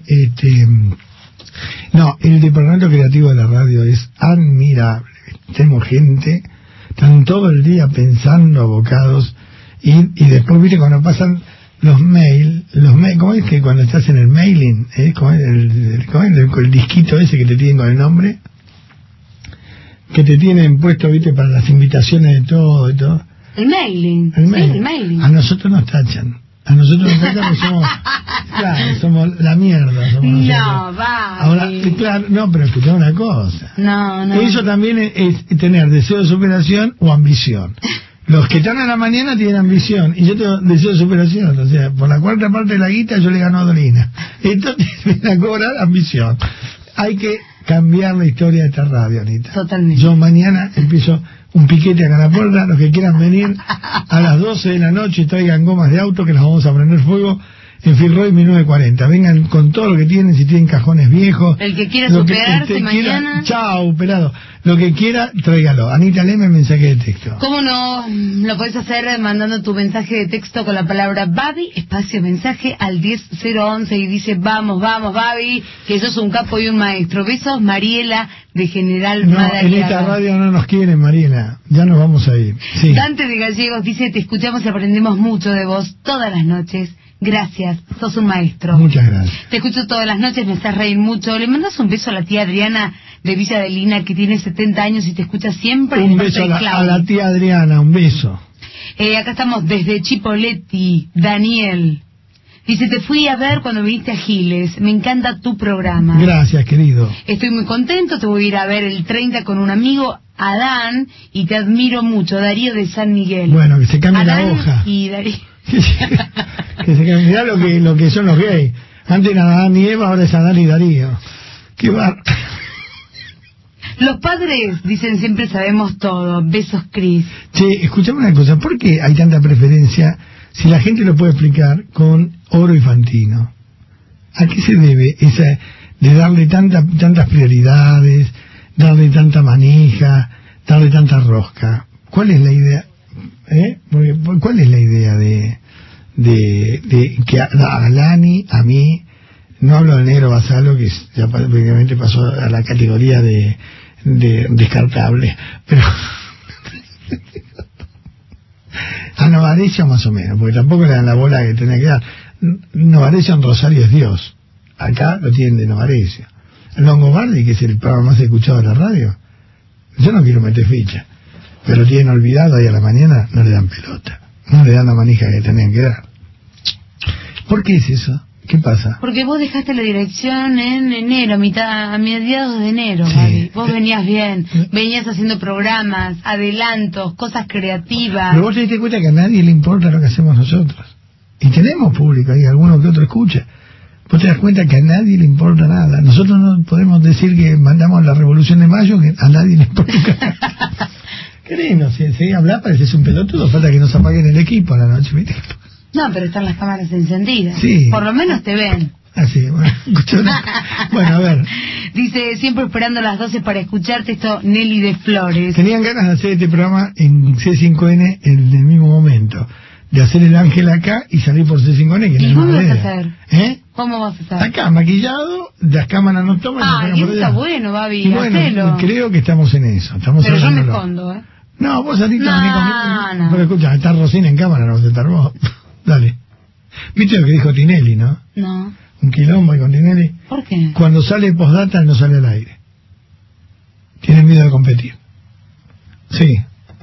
no, el departamento creativo de la radio es admirable. Tenemos gente, están todo el día pensando abocados y después, viste, cuando pasan los mails, ¿cómo es que cuando estás en el mailing? ¿Cómo es el disquito ese que te tienen con el nombre? Que te tienen puesto, viste, para las invitaciones de todo y todo. El mailing. El mailing. Sí, el mailing. A nosotros nos tachan. A nosotros nos tachan porque somos, claro, somos la mierda. Somos no, va. Ahora, claro, no, pero escuchá una cosa. No. Eso también es tener deseo de superación o ambición. Los que están a la mañana tienen ambición y yo tengo deseo de superación. O sea, por la cuarta parte de la guita yo le gano a Dolina. Entonces me a cobrar ambición. Hay que cambiar la historia de esta radio, Anita. Totalmente. Yo mañana empiezo un piquete acá a la puerta. Los que quieran venir a las 12 de la noche y traigan gomas de auto que las vamos a prender fuego en Filroy 1940. Vengan con todo lo que tienen, si tienen cajones viejos. El que quiera superarse mañana. Chao, pelado. Lo que quiera, tráigalo. Anita, léeme el mensaje de texto. ¿Cómo no? Lo podés hacer mandando tu mensaje de texto con la palabra Babi, espacio mensaje al 10011 y dice vamos, Babi, que sos un capo y un maestro. Besos, Mariela de General Madariaga. En esta radio no nos quieren, Mariela. Ya nos vamos a ir. Sí. Dante de Gallegos dice, te escuchamos y aprendemos mucho de vos todas las noches. Gracias, sos un maestro. Muchas gracias. Te escucho todas las noches, me haces reír mucho. Le mandas un beso a la tía Adriana de Villa de Lina, que tiene 70 años y te escucha siempre. Un beso a la tía Adriana, un beso. Acá estamos desde Chipoleti, Daniel. Dice, te fui a ver cuando viniste a Giles, me encanta tu programa. Gracias, querido. Estoy muy contento, te voy a ir a ver el 30 con un amigo, Adán, y te admiro mucho, Darío de San Miguel. Bueno, que se cambie Adán la hoja. Y Darío. Que se cambie, mirá lo que son los gays. Antes era Adán y Eva, ahora es Adán y Darío. Qué bar... Los padres dicen siempre sabemos todo. Besos, Cris. Che, escuchame una cosa, ¿por qué hay tanta preferencia, si la gente lo puede explicar, con Oro y Fantino? ¿A qué se debe esa de darle tantas prioridades, darle tanta manija, darle tanta rosca? ¿Cuál es la idea? ¿Cuál es la idea de que a Lani, a mí, no hablo del negro Basalo, que ya prácticamente pasó a la categoría de descartable, pero a Novarecio más o menos, porque tampoco le dan la bola que tenía que dar. Novarecio en Rosario es Dios, acá lo tienen de Novarecio. Longobardi, que es el programa más escuchado de la radio, yo no quiero meter ficha, pero lo tienen olvidado, ahí a la mañana no le dan pelota, no le dan la manija que tenían que dar. ¿Por qué es eso? ¿Qué pasa? Porque vos dejaste la dirección en enero, a mediados de enero, sí. Gaby. Vos venías bien, venías haciendo programas, adelantos, cosas creativas. Pero vos te diste cuenta que a nadie le importa lo que hacemos nosotros. Y tenemos público, hay alguno que otro escucha. Vos te das cuenta que a nadie le importa nada. Nosotros no podemos decir que mandamos la Revolución de Mayo, que a nadie le importa. Qué lindo, si hablar pareces un pelotudo, falta que nos apaguen el equipo a la noche, ¿viste? No, pero están las cámaras encendidas. Sí. Por lo menos te ven. Así, bueno, a ver. Dice, siempre esperando las 12 para escucharte, esto Nelly de Flores. Tenían ganas de hacer este programa en C5N en el mismo momento. De hacer el ángel acá y salir por C5N. ¿Y cómo vas a hacer? ¿Cómo vas a hacer? Acá, maquillado, las cámaras no toman. Y eso está bueno, Babi, y bueno, hacelo. creo que estamos en eso. Pero yo me escondo, No, vos salís también conmigo. No. Pero escucha, está Rosina en cámara, no vas a estar vos. Dale. ¿Viste lo que dijo Tinelli, no? No. Un quilombo ahí con Tinelli. ¿Por qué? Cuando sale postdata no sale al aire. Tiene miedo de competir. Sí.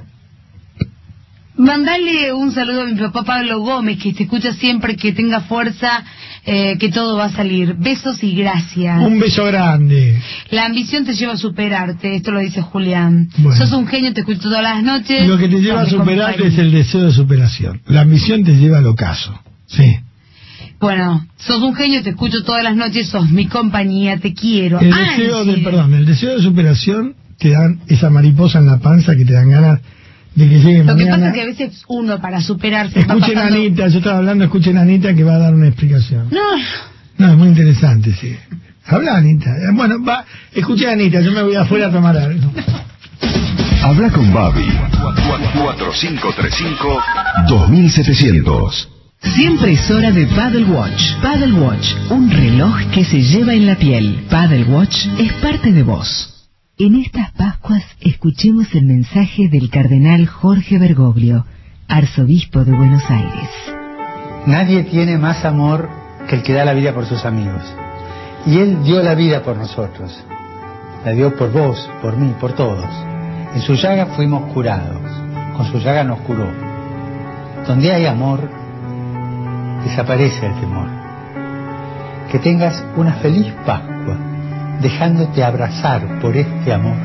Mandale un saludo a mi papá Pablo Gómez, que te escucha siempre, que tenga fuerza, que todo va a salir. Besos y gracias. Un beso grande. La ambición te lleva a superarte, esto lo dice Julián. Bueno. Sos un genio, te escucho todas las noches. Lo que te lleva a superarte es el deseo de superación. La ambición te lleva al ocaso. Sí. Bueno, sos un genio, te escucho todas las noches, sos mi compañía, te quiero. El deseo de superación te dan esa mariposa en la panza que te dan ganas de que llegue mañana. Lo que pasa es que a veces uno para superarse escuchen a Anita, yo estaba hablando, escuchen a Anita que va a dar una explicación. No, es muy interesante, sí. Habla Anita. Bueno, escuchen a Anita, yo me voy afuera a tomar algo. Habla con Babi. 4535-2700. Siempre es hora de Paddle Watch. Paddle Watch, un reloj que se lleva en la piel. Paddle Watch es parte de vos. En estas Pascuas escuchemos el mensaje del cardenal Jorge Bergoglio, arzobispo de Buenos Aires. Nadie tiene más amor que el que da la vida por sus amigos. Y él dio la vida por nosotros. La dio por vos, por mí, por todos. En su llaga fuimos curados. Con su llaga nos curó. Donde hay amor, desaparece el temor. Que tengas una feliz Pascua, dejándote abrazar por este amor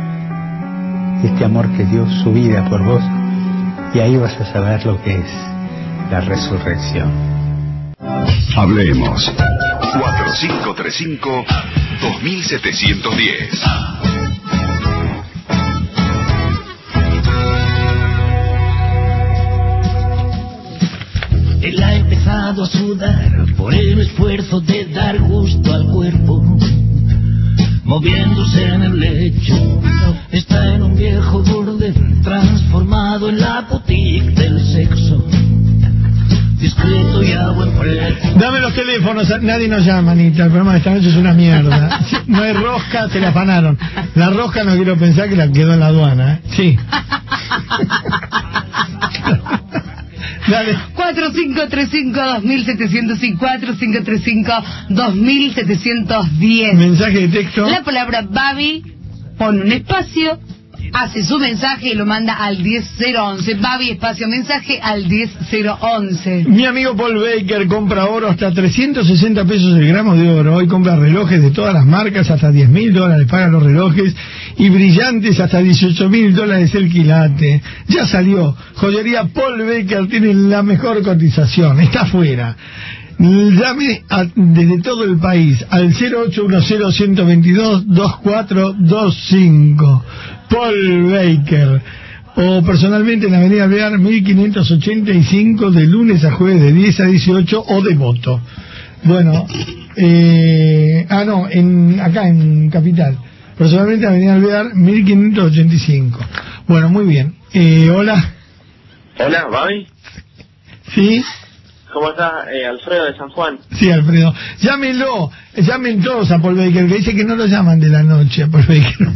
que dio su vida por vos, y ahí vas a saber lo que es la resurrección. Hablemos. 4535-2710. Él ha empezado a sudar por el esfuerzo de dar gusto al cuerpo, moviéndose en el lecho. Está en un viejo burdel transformado en la boutique del sexo, discreto y a buen precio. Dame los teléfonos, nadie nos llama, Anita, el programa de esta noche es una mierda. No hay rosca, se la afanaron. La rosca no quiero pensar que la quedó en la aduana, ¿eh? Sí. Dale. 4535-2700 y 4535-2710. Mensaje de texto. La palabra Babi, pone un espacio, hace su mensaje y lo manda al 10011. Babi, espacio, mensaje al 10011. Mi amigo Paul Baker compra oro hasta 360 pesos el gramo de oro. Hoy compra relojes de todas las marcas hasta $10.000, paga los relojes, y brillantes hasta $18.000 el quilate. Ya salió. Joyería Paul Baker tiene la mejor cotización. Está afuera. Llame desde todo el país al 0810-122-2425. Paul Baker. O personalmente en la avenida Alvear 1585, de lunes a jueves de 10 a 18, o de moto. Bueno, acá en Capital. personalmente Avenida Alvear, 1585. Bueno, muy bien. Hola. Hola, Babi. ¿Sí? ¿Cómo está? Alfredo de San Juan. Sí, Alfredo. Llámenlo, llamen todos a Paul Baker, que dice que no lo llaman de la noche a Paul Baker.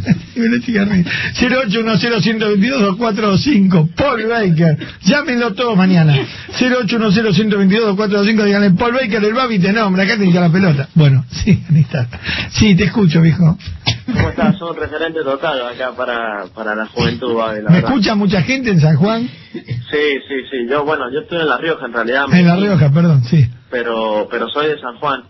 0810-122-245. Paul Baker. Llámenlo todos mañana. 0810-122-245. Díganle, Paul Baker, el Babi te nombra, acá te hincha la pelota. Bueno, sí, Anita. Sí, te escucho, viejo. ¿Cómo estás? Sos un referente total acá para la juventud, Babi, ¿Me escucha mucha gente en San Juan? Sí. Yo estoy en La Rioja, en realidad. En La Rioja, perdón, sí. Pero soy de San Juan.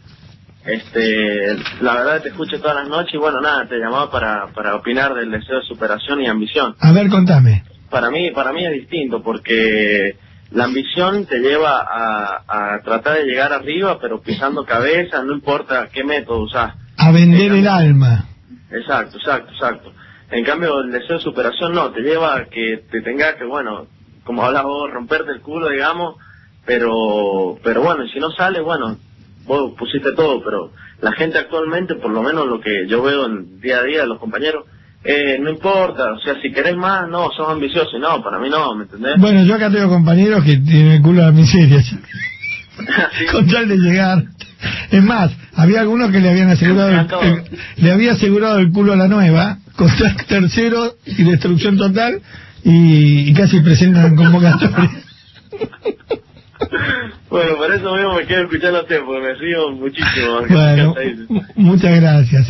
La verdad te escucho todas las noches y bueno, nada, te llamaba para opinar del deseo de superación y ambición. A ver, contame. Para mí es distinto porque la ambición te lleva a tratar de llegar arriba, pero pisando cabeza, no importa qué método usás. A vender el alma. Exacto. En cambio, el deseo de superación no, te lleva a que te tengas que, bueno, como hablas vos, romperte el culo, digamos, pero bueno, y si no sale, bueno, vos pusiste todo, pero la gente actualmente, por lo menos lo que yo veo en día a día de los compañeros, no importa, o sea, si querés más, no, sos ambicioso, no, para mí no, ¿me entendés? Bueno, yo acá tengo compañeros que tienen el culo a la miseria, con tal de llegar. Es más, había algunos que le habían asegurado le había asegurado el culo a la nueva, con tercero y destrucción total, y casi presentan convocatoria. Bueno, por eso mismo me quedo escuchándote, porque me río muchísimo. Bueno, muchas gracias.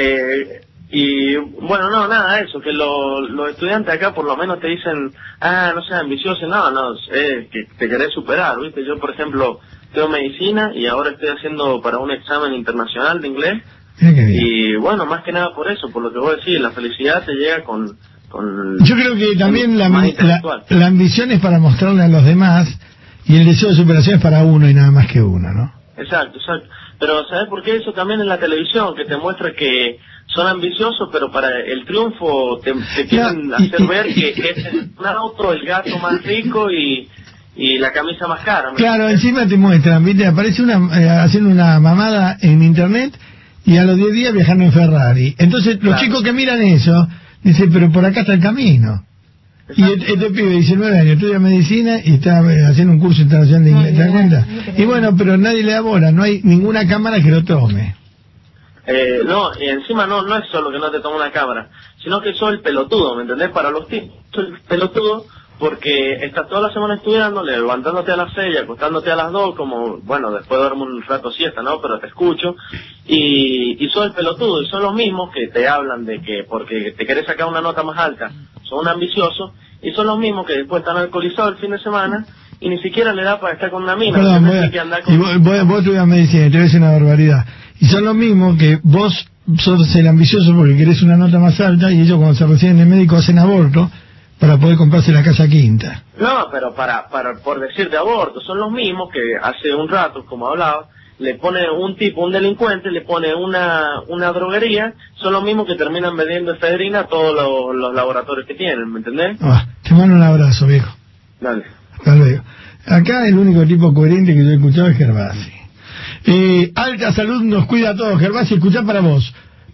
Y bueno, no, nada, eso, que los estudiantes acá por lo menos te dicen, no seas ambicioso, no, que te querés superar, ¿viste? Yo, por ejemplo, tengo medicina y ahora estoy haciendo para un examen internacional de inglés. Y bueno, más que nada por eso, por lo que vos decís, la felicidad te llega con yo creo que también la ambición es para mostrarle a los demás y el deseo de superación es para uno y nada más que uno, ¿no? Exacto. Pero ¿sabes por qué? Eso también en la televisión, que te muestra que son ambiciosos, pero para el triunfo te quieren hacer ver que es un auto, el gato más rico y la camisa más cara. Claro, encima te muestran, ¿viste? Aparece haciendo una mamada en internet y a los 10 días viajando en Ferrari. Entonces los chicos que miran eso dicen, pero por acá está el camino. Exacto. Y este pibe de 19 años estudia medicina y está haciendo un curso internacional de inglés, ¿te das cuenta? Y bueno, pero nadie le da bola, no hay ninguna cámara que lo tome. No, y encima no es solo que no te tome una cámara, sino que sos el pelotudo, ¿me entendés? Para los tipos, sos el pelotudo porque estás toda la semana estudiando, levantándote a las 6, acostándote a las 2, como, bueno, después duermo un rato siesta, ¿no? Pero te escucho, y sos el pelotudo, y son los mismos que te hablan de que porque te querés sacar una nota más alta, son un ambicioso, y son los mismos que después están alcoholizados el fin de semana, y ni siquiera le da para estar con una mina. Perdón, vos estudias medicina, te voy a decir una barbaridad, y son los mismos que vos sos el ambicioso porque querés una nota más alta, y ellos cuando se reciben de médico hacen aborto, para poder comprarse la casa quinta. No, pero por decir de aborto, son los mismos que hace un rato, como hablaba, le pone un delincuente, le pone una droguería, son los mismos que terminan vendiendo efedrina a todos los laboratorios que tienen, ¿me entendés? Te mando un abrazo, viejo. Dale. Hasta luego. Acá el único tipo coherente que yo he escuchado es Gervasi. Alta Salud nos cuida a todos. Gervasi, escuchá para vos.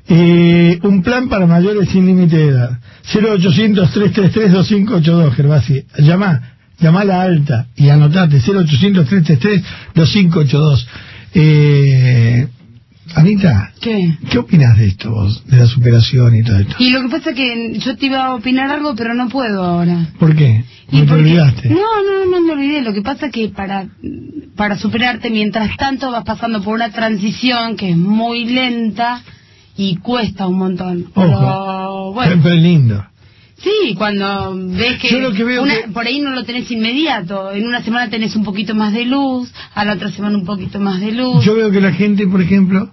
Un plan para mayores sin límite de edad. 0800-333-2582, Gervasi. Llamá a la Alta y anotate. 0800-333-2582. Anita, ¿qué opinas de esto vos? De la superación y todo esto. Y lo que pasa es que yo te iba a opinar algo, pero no puedo ahora. ¿Por qué? ¿No te olvidaste? No me olvidé. Lo que pasa es que para superarte, mientras tanto vas pasando por una transición que es muy lenta y cuesta un montón. Pero bueno. Pero es lindo. Sí, cuando ves que, por ahí no lo tenés inmediato, en una semana tenés un poquito más de luz, a la otra semana un poquito más de luz. Yo veo que la gente, por ejemplo,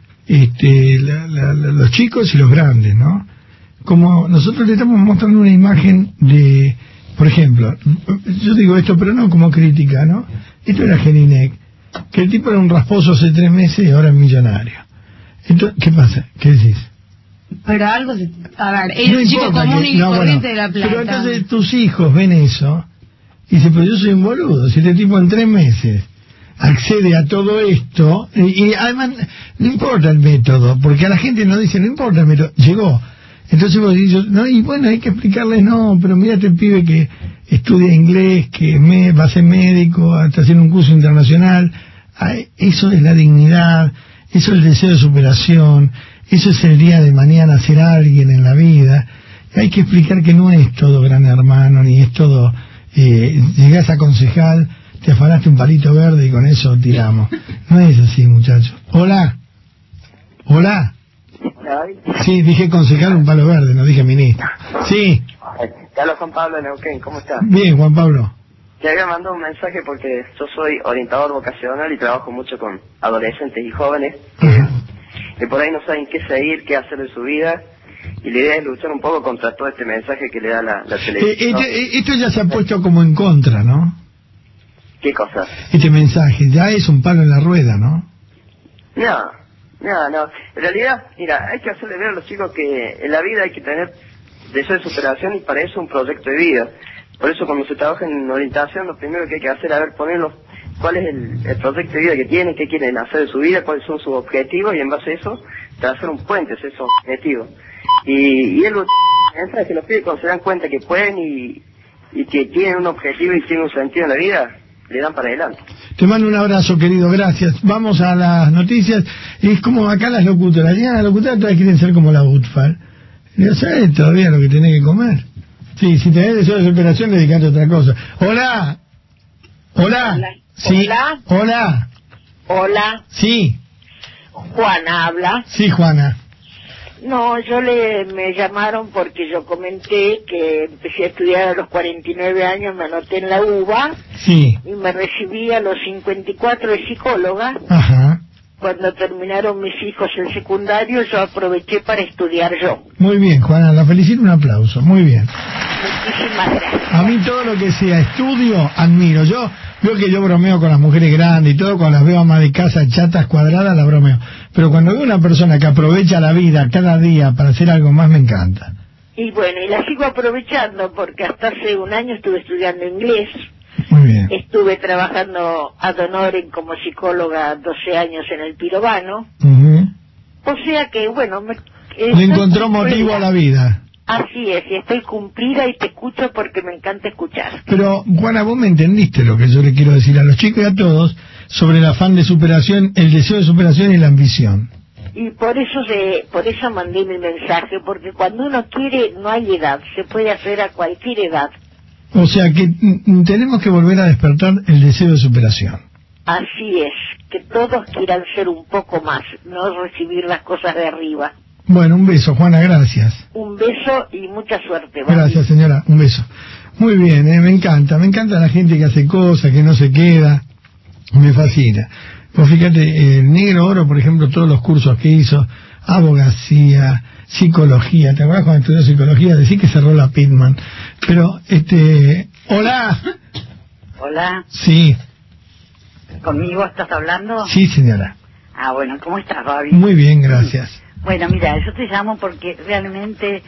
los chicos y los grandes, ¿no? Como nosotros le estamos mostrando una imagen de, por ejemplo, yo digo esto, pero no como crítica, ¿no? Esto era Gelinek, que el tipo era un rasposo hace 3 meses y ahora es millonario. Entonces, ¿qué pasa? ¿Qué decís? Pero algo a ver, es un chico común y corriente de La Plata. Pero entonces tus hijos ven eso y dicen, pero yo soy un boludo, si este tipo en 3 meses accede a todo esto, y además no importa el método, porque a la gente no dice, no importa el método, llegó. Entonces vos dices, no, y bueno, hay que explicarles, no, pero mira este pibe que estudia inglés, que va a ser médico, está haciendo un curso internacional. Ay, eso es la dignidad, eso es el deseo de superación, eso es el día de mañana ser alguien en la vida. Hay que explicar que no es todo gran hermano, ni es todo, llegás a concejal, te afanaste un palito verde y con eso tiramos. No es así, muchachos. Hola. Hola. Sí, dije concejal un palo verde, no dije ministro. Sí. Carlos Juan Pablo de Neuquén, ¿cómo estás? Bien, Juan Pablo. Te había mandado un mensaje porque yo soy orientador vocacional y trabajo mucho con adolescentes y jóvenes que por ahí no saben qué seguir, qué hacer de su vida, y la idea es luchar un poco contra todo este mensaje que le da la televisión. Esto ya se ha puesto como en contra, ¿no? ¿Qué cosa? Este mensaje ya es un palo en la rueda, ¿no? No. En realidad, mira, hay que hacerle ver a los chicos que en la vida hay que tener deseo de superación y para eso un proyecto de vida. Por eso cuando se trabaja en orientación, lo primero que hay que hacer es ponerlos cuál es el proyecto de vida que tienen, qué quieren hacer de su vida, cuáles son sus objetivos, y en base a eso trazar un puente hacia esos objetivos. Y él es que los pibes cuando se dan cuenta que pueden y que tienen un objetivo y tienen un sentido en la vida, le dan para adelante. Te mando un abrazo, querido, gracias. Vamos a las noticias. Es como acá las locutoras. Las locutoras todas quieren ser como la UTFAR. Ya sabes todavía lo que tenés que comer. Sí, si tenés deseo de superación, dedicate a otra cosa. Hola. Hola. Sí. Hola. Hola. Sí. Juana habla. Sí, Juana. No, me llamaron porque yo comenté que empecé a estudiar a los 49 años, me anoté en la UBA. Sí. Y me recibí a los 54 de psicóloga. Ajá. Cuando terminaron mis hijos el secundario, yo aproveché para estudiar yo. Muy bien, Juana, la felicito, un aplauso, muy bien. Muchísimas gracias. A mí todo lo que sea estudio, admiro. Yo veo que yo bromeo con las mujeres grandes y todo, cuando las veo amas de casa chatas cuadradas, las bromeo. Pero cuando veo una persona que aprovecha la vida cada día para hacer algo más, me encanta. Y bueno, y la sigo aprovechando porque hasta hace un año estuve estudiando inglés. Muy bien. Estuve trabajando ad honorem como psicóloga 12 años en el Pirobano. O sea que, bueno... Le encontró motivo a la vida. Así es, y estoy cumplida y te escucho porque me encanta escuchar. Pero, Juana, vos me entendiste lo que yo le quiero decir a los chicos y a todos sobre el afán de superación, el deseo de superación y la ambición. Y por eso mandé mi mensaje, porque cuando uno quiere no hay edad, se puede hacer a cualquier edad. O sea que tenemos que volver a despertar el deseo de superación. Así es, que todos quieran ser un poco más, no recibir las cosas de arriba. Bueno, un beso, Juana, gracias. Un beso y mucha suerte. ¿Vale? Gracias, señora, un beso. Muy bien, me encanta la gente que hace cosas, que no se queda, me fascina. Pues fíjate, el Negro Oro, por ejemplo, todos los cursos que hizo, abogacía, psicología, ¿te acuerdas cuando estudió psicología? Decí que cerró la Pitman. Pero, hola. Hola. Sí. ¿Conmigo estás hablando? Sí, señora. Ah, bueno, ¿cómo estás, Babi? Muy bien, gracias. Bueno, mira, yo te llamo porque realmente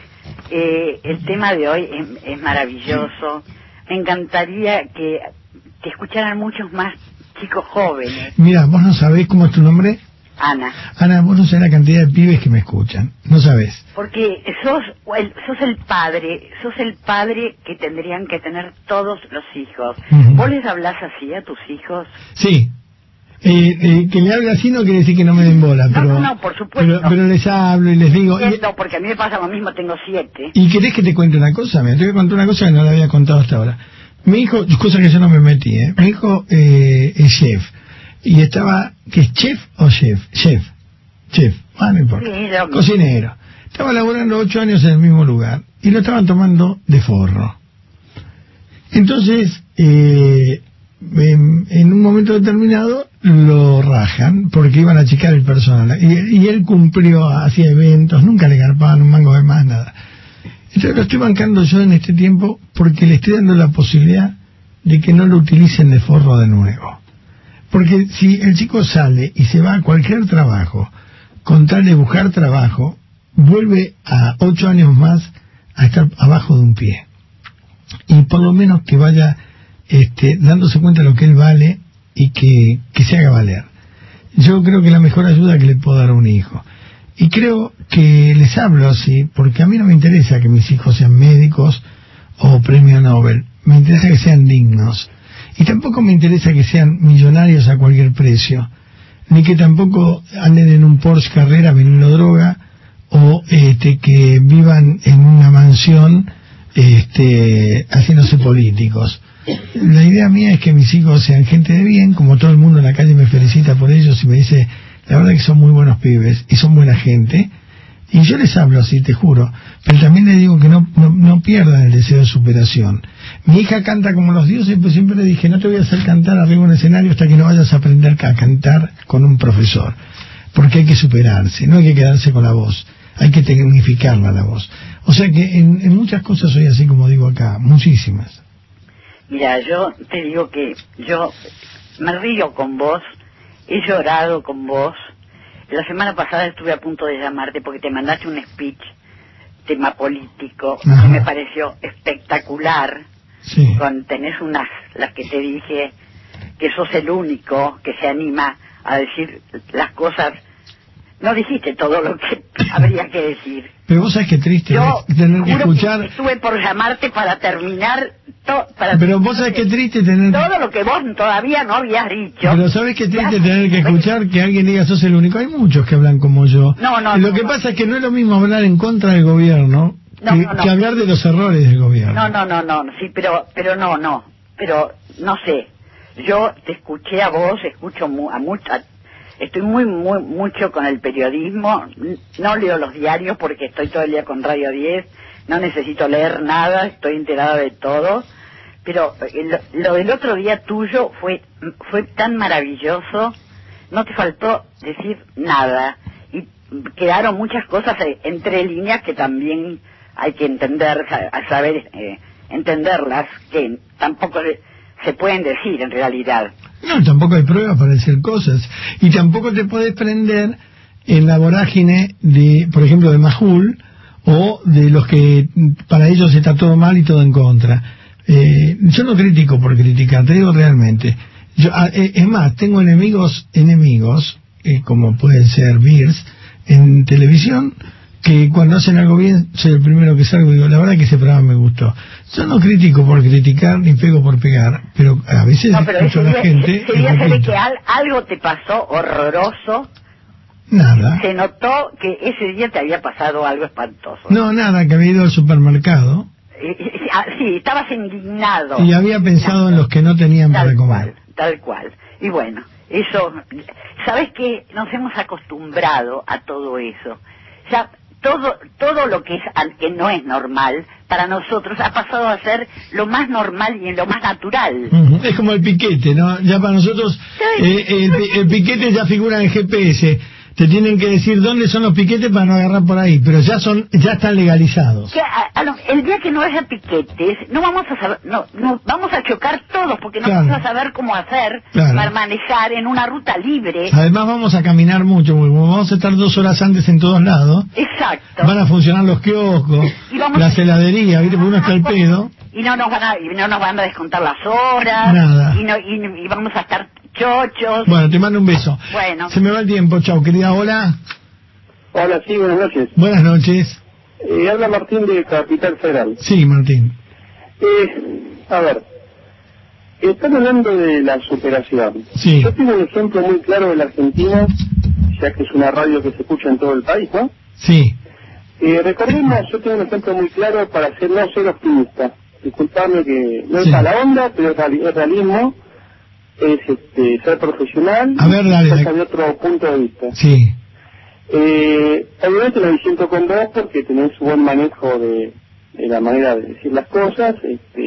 el tema de hoy es maravilloso. Me encantaría que escucharan muchos más chicos jóvenes. Mira, vos no sabés cómo es tu nombre. Ana. Ana, vos no sabés la cantidad de pibes que me escuchan. No sabés. Porque sos el padre que tendrían que tener todos los hijos. ¿Vos les hablás así a tus hijos? Sí. Que le hable así no quiere decir que no me den bola, pero... No, por supuesto. Pero les hablo y les digo... No, porque a mí me pasa lo mismo, tengo 7. ¿Y querés que te cuente una cosa? Me te voy a contar una cosa que no la había contado hasta ahora. Mi hijo, cosa que yo no me metí, mi hijo es chef. Y estaba... ¿Qué es chef o chef? Chef, no importa. Sí, cocinero. Estaba laborando 8 años en el mismo lugar y lo estaban tomando de forro. Entonces, en un momento determinado lo rajan porque iban a achicar el personal. Y él cumplió, hacía eventos, nunca le garpaban un mango de más, nada. Entonces lo estoy bancando yo en este tiempo porque le estoy dando la posibilidad de que no lo utilicen de forro de nuevo. Porque si el chico sale y se va a cualquier trabajo, con tal de buscar trabajo, vuelve a 8 años más a estar abajo de un pie. Y por lo menos que vaya dándose cuenta de lo que él vale y que se haga valer. Yo creo que la mejor ayuda que le puedo dar a un hijo. Y creo que les hablo así porque a mí no me interesa que mis hijos sean médicos o premio Nobel. Me interesa que sean dignos. Y tampoco me interesa que sean millonarios a cualquier precio. Ni que tampoco anden en un Porsche Carrera vendiendo droga o que vivan en una mansión haciéndose políticos. La idea mía es que mis hijos sean gente de bien, como todo el mundo en la calle me felicita por ellos y me dice, la verdad que son muy buenos pibes y son buena gente, y yo les hablo así, te juro, pero también les digo que no pierdan el deseo de superación. Mi hija canta como los dioses, pues siempre le dije, no te voy a hacer cantar arriba de un escenario hasta que no vayas a aprender a cantar con un profesor, porque hay que superarse, no hay que quedarse con la voz, hay que tecnificarla la voz. O sea que en muchas cosas soy así como digo acá, muchísimas. Mira, yo te digo que yo me río con vos, he llorado con vos. La semana pasada estuve a punto de llamarte porque te mandaste un speech, tema político, que me pareció espectacular. Sí. Tenés las que te dije, que sos el único que se anima a decir las cosas. No dijiste todo lo que habría que decir. Pero vos sabés que triste yo tener que escuchar. Que estuve por llamarte para terminar. Pero vos sabés que triste tener. Todo lo que vos todavía no habías dicho. Pero sabés que triste tener que escuchar que alguien diga sos el único. Hay muchos que hablan como yo. Lo que pasa es que no es lo mismo hablar en contra del gobierno que hablar de los errores del gobierno. No. Sí, pero no. Pero no sé. Yo te escuché a vos, escucho a muchas. Estoy mucho con el periodismo, no leo los diarios porque estoy todo el día con Radio 10, no necesito leer nada, estoy enterada de todo, pero lo del otro día tuyo fue tan maravilloso, no te faltó decir nada, y quedaron muchas cosas entre líneas que también hay que entender, saber entenderlas, que tampoco se pueden decir en realidad. No, tampoco hay pruebas para decir cosas. Y tampoco te podés prender en la vorágine de, por ejemplo, de Majul, o de los que para ellos está todo mal y todo en contra. Yo no critico por criticar, te digo realmente. Es más, tengo enemigos, como pueden ser Beers, en televisión, que cuando hacen algo bien soy el primero que salgo y digo, la verdad que ese programa me gustó. Yo no critico por criticar ni pego por pegar, pero a veces escucho a la gente. Ese día se ve que algo te pasó horroroso. Nada. Se notó que ese día te había pasado algo espantoso. No, nada, que había ido al supermercado. Sí, estabas indignado. Y había pensado en los que no tenían para comer. Tal cual. Y bueno, eso, ¿sabes qué? Nos hemos acostumbrado a todo eso. Ya todo lo que no es normal para nosotros ha pasado a ser lo más normal y lo más natural. Es como el piquete, ¿no? Ya para nosotros el piquete ya figura en GPS. Te tienen que decir dónde son los piquetes para no agarrar por ahí, pero ya están legalizados. El día que no haya piquetes, no vamos a saber, no vamos a chocar todos porque no vamos a saber cómo hacer para manejar en una ruta libre. Además vamos a caminar mucho, porque vamos a estar 2 horas antes en todos lados. Exacto. Van a funcionar los kioscos, las heladerías, ¿viste? Porque uno está al pedo. Y no nos van a descontar las horas. Nada. Y vamos a estar chochos. Bueno, te mando un beso. Bueno. Se me va el tiempo, chao, querida. Hola. Hola, sí, buenas noches. Buenas noches. Habla Martín de Capital Federal. Sí, Martín. A ver, están hablando de la superación. Sí. Yo tengo un ejemplo muy claro de la Argentina, ya que es una radio que se escucha en todo el país, ¿no? Sí. Recordemos, yo tengo un ejemplo muy claro para no ser optimista. Disculpadme que no es a la onda, pero es realismo. Es ser profesional. A ver, dale. De otro punto de vista. Sí. Obviamente me disiento con vos porque tenés un buen manejo de la manera de decir las cosas.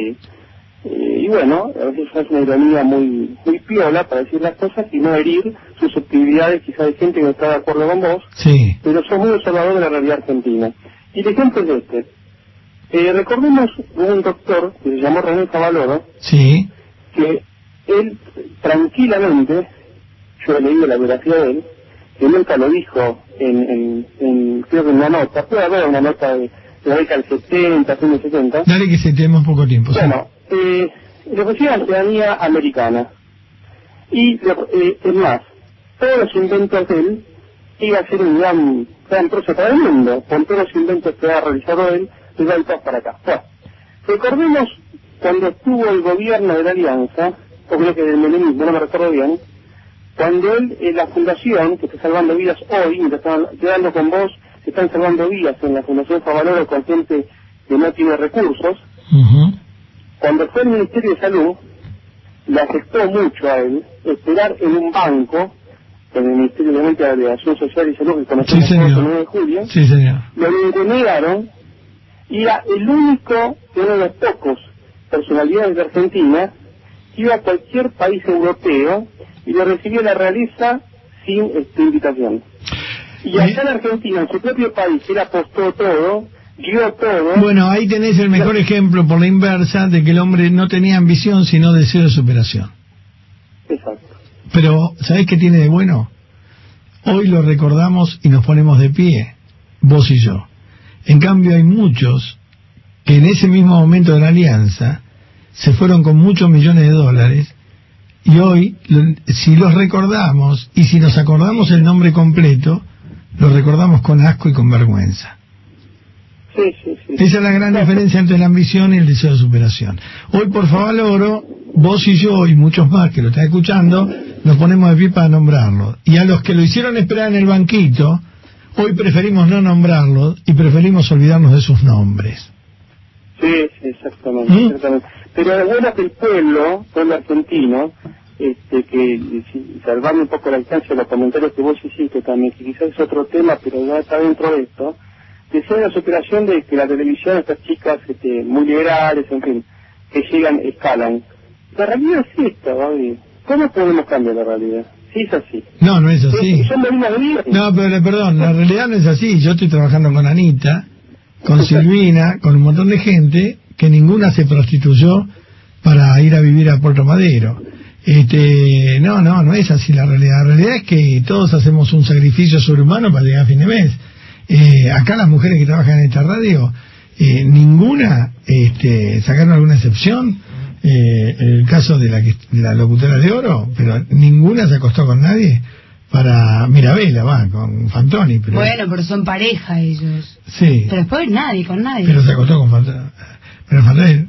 Y bueno, a veces es una ironía muy piola para decir las cosas y no herir susceptibilidades quizás de gente que no está de acuerdo con vos. Sí. Pero sos muy observador de la realidad argentina. Y el ejemplo es recordemos un doctor que se llamó René Cavaloro. Sí. Que él tranquilamente, yo he leído la biografía de él, que nunca lo dijo creo que en una nota, puede haber una nota de la década del 70, fin del 70. Dale que tenemos poco tiempo. Bueno, le ofrecía la ciudadanía americana. Y es más, todos los inventos de él iba a ser un gran proceso para el mundo, con todos los inventos que ha realizado él, iba a ir para acá. Bueno, recordemos cuando estuvo el gobierno de la Alianza, o creo que del menemismo, no me recuerdo bien, cuando él, la fundación, que está salvando vidas hoy, me están quedando con vos, se están salvando vidas en la Fundación Favaloro con gente que no tiene recursos. Cuando fue el Ministerio de Salud, le afectó mucho a él esperar en un banco, en el Ministerio de Acción Social y Salud, que conocemos todos el 9 de julio, lo negaron, y era el único, uno de los pocos personalidades de Argentina, que iba a cualquier país europeo y lo recibió la realeza sin invitación. Y acá en Argentina, en su propio país, él apostó todo, dio todo. Bueno, ahí tenés el mejor ejemplo por la inversa de que el hombre no tenía ambición sino deseo de superación. Exacto. Pero, ¿sabés qué tiene de bueno? Hoy lo recordamos y nos ponemos de pie, vos y yo. En cambio hay muchos que en ese mismo momento de la alianza se fueron con muchos millones de dólares y hoy, si los recordamos y si nos acordamos el nombre completo, los recordamos con asco y con vergüenza. Sí. Esa es la gran diferencia entre la ambición y el deseo de superación. Hoy por Favaloro, vos y yo y muchos más que lo están escuchando, nos ponemos de pie para nombrarlo. Y a los que lo hicieron esperar en el banquito, hoy preferimos no nombrarlos y preferimos olvidarnos de sus nombres. Sí, exactamente. Pero es bueno que el pueblo argentino, que salvando un poco la distancia de los comentarios que vos hiciste también, que quizás es otro tema, pero ya está dentro de esto, que sea la superación de que la televisión, estas chicas muy liberales, en fin, que llegan, escalan. La realidad es esta, Bobby. ¿Cómo podemos cambiar la realidad? Sí, es así. No es así. No, pero perdón, la realidad no es así. Yo estoy trabajando con Anita, con Silvina, con un montón de gente, que ninguna se prostituyó para ir a vivir a Puerto Madero. No es así la realidad. La realidad es que todos hacemos un sacrificio sobrehumano para llegar a fin de mes. Acá las mujeres que trabajan en esta radio, ninguna, sacaron alguna excepción, el caso de la locutora de oro, pero ninguna se acostó con nadie para Mirabella, con Fantoni. Pero... Bueno, pero son pareja ellos. Sí. Pero después nadie, con nadie. Pero se acostó con Fantoni. Pero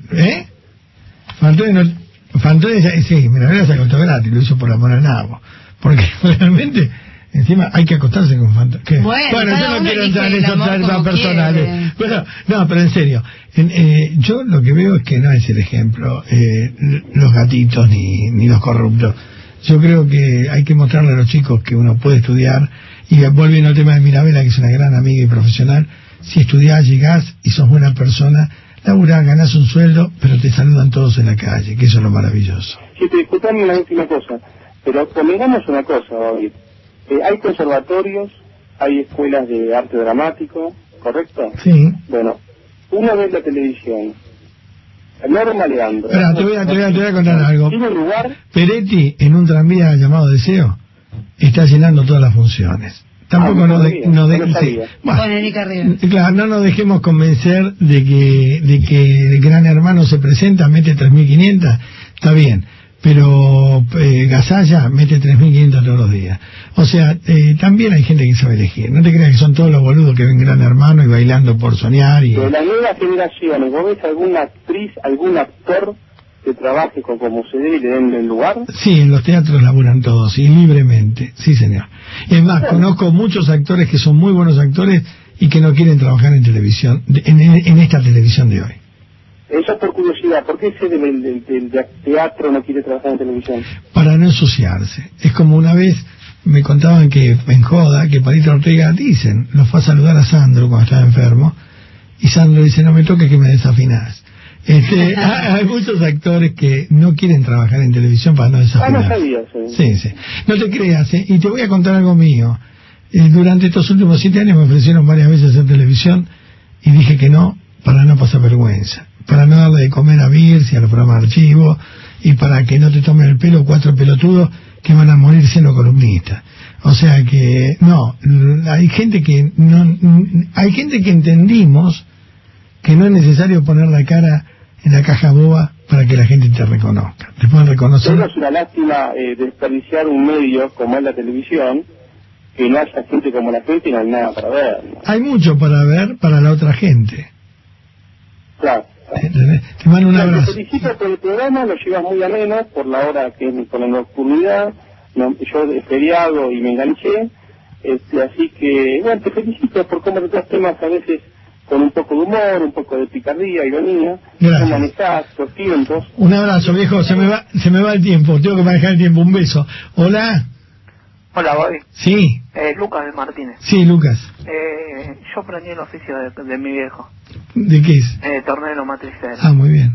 Fantoni, sí, Mirabella se acostó gratis, lo hizo por amor al nabo. Porque realmente... Encima hay que acostarse con fantasmas. Bueno, yo no quiero entrar en esos temas personales. Bueno, no, pero en serio. Yo lo que veo es que no es el ejemplo, los gatitos ni los corruptos. Yo creo que hay que mostrarle a los chicos que uno puede estudiar. Y volviendo al tema de Mirabella, que es una gran amiga y profesional, si estudiás, llegás y sos buena persona, laburás, ganás un sueldo, pero te saludan todos en la calle, que eso es lo maravilloso. Sí, te disculpame una última cosa, pero convengamos una cosa, David. Hay conservatorios, hay escuelas de arte dramático, ¿correcto? Sí. Bueno, uno ve la televisión. Norma Leandro. Espera, te voy a contar algo. ¿Tiene lugar? Peretti, en un tranvía llamado Deseo, está llenando todas las funciones. Tampoco no nos dejemos convencer de que el Gran Hermano se presenta, mete 3.500, está bien. Pero Gasalla mete 3.500 todos los días. O sea, también hay gente que sabe elegir. No te creas que son todos los boludos que ven Gran Hermano y bailando por soñar. Y... De las nuevas generaciones, ¿vos ves alguna actriz, algún actor que trabaje como se debe y le den el lugar? Sí, en los teatros laburan todos, y libremente. Sí, señor. Es más, conozco muchos actores que son muy buenos actores y que no quieren trabajar en televisión, en esta televisión de hoy. Eso por curiosidad, ¿por qué ese del teatro no quiere trabajar en televisión? Para no ensuciarse. Es como una vez me contaban que en joda, que Palito Ortega lo fue a saludar a Sandro cuando estaba enfermo, y Sandro dice, no me toques que me desafinás. Hay muchos actores que no quieren trabajar en televisión para no desafinar. No sabía. Sí. No te creas, y te voy a contar algo mío. Durante estos últimos 7 años me ofrecieron varias veces hacer televisión y dije que no, para no pasar vergüenza, para no darle de comer a Birsi, a los programas de archivo, y para que no te tomen el pelo 4 pelotudos que van a morir siendo columnistas. O sea que no, hay gente que entendimos que no es necesario poner la cara en la caja boba para que la gente te reconozca. Te pueden reconocer. Pero es una lástima desperdiciar un medio como es la televisión, que no haya gente como la gente y no hay nada para ver, ¿no? Hay mucho para ver para la otra gente. Claro. Te mando un abrazo. Te felicito por el programa, lo llevas muy ameno por la hora que es con la nocturnidad. No, yo es feriado y me enganché, así que bueno, te felicito por cómo tratas temas a veces con un poco de humor, un poco de picardía, ironía. Gracias. Cómo manejás los tiempos. Un abrazo, viejo. Se me va el tiempo. Tengo que manejar el tiempo. Un beso. Hola. Hola, Bobby. Sí. Lucas de Martínez. Sí, Lucas. Yo aprendí el oficio de mi viejo. ¿De qué es? Tornero matricero. Ah, muy bien.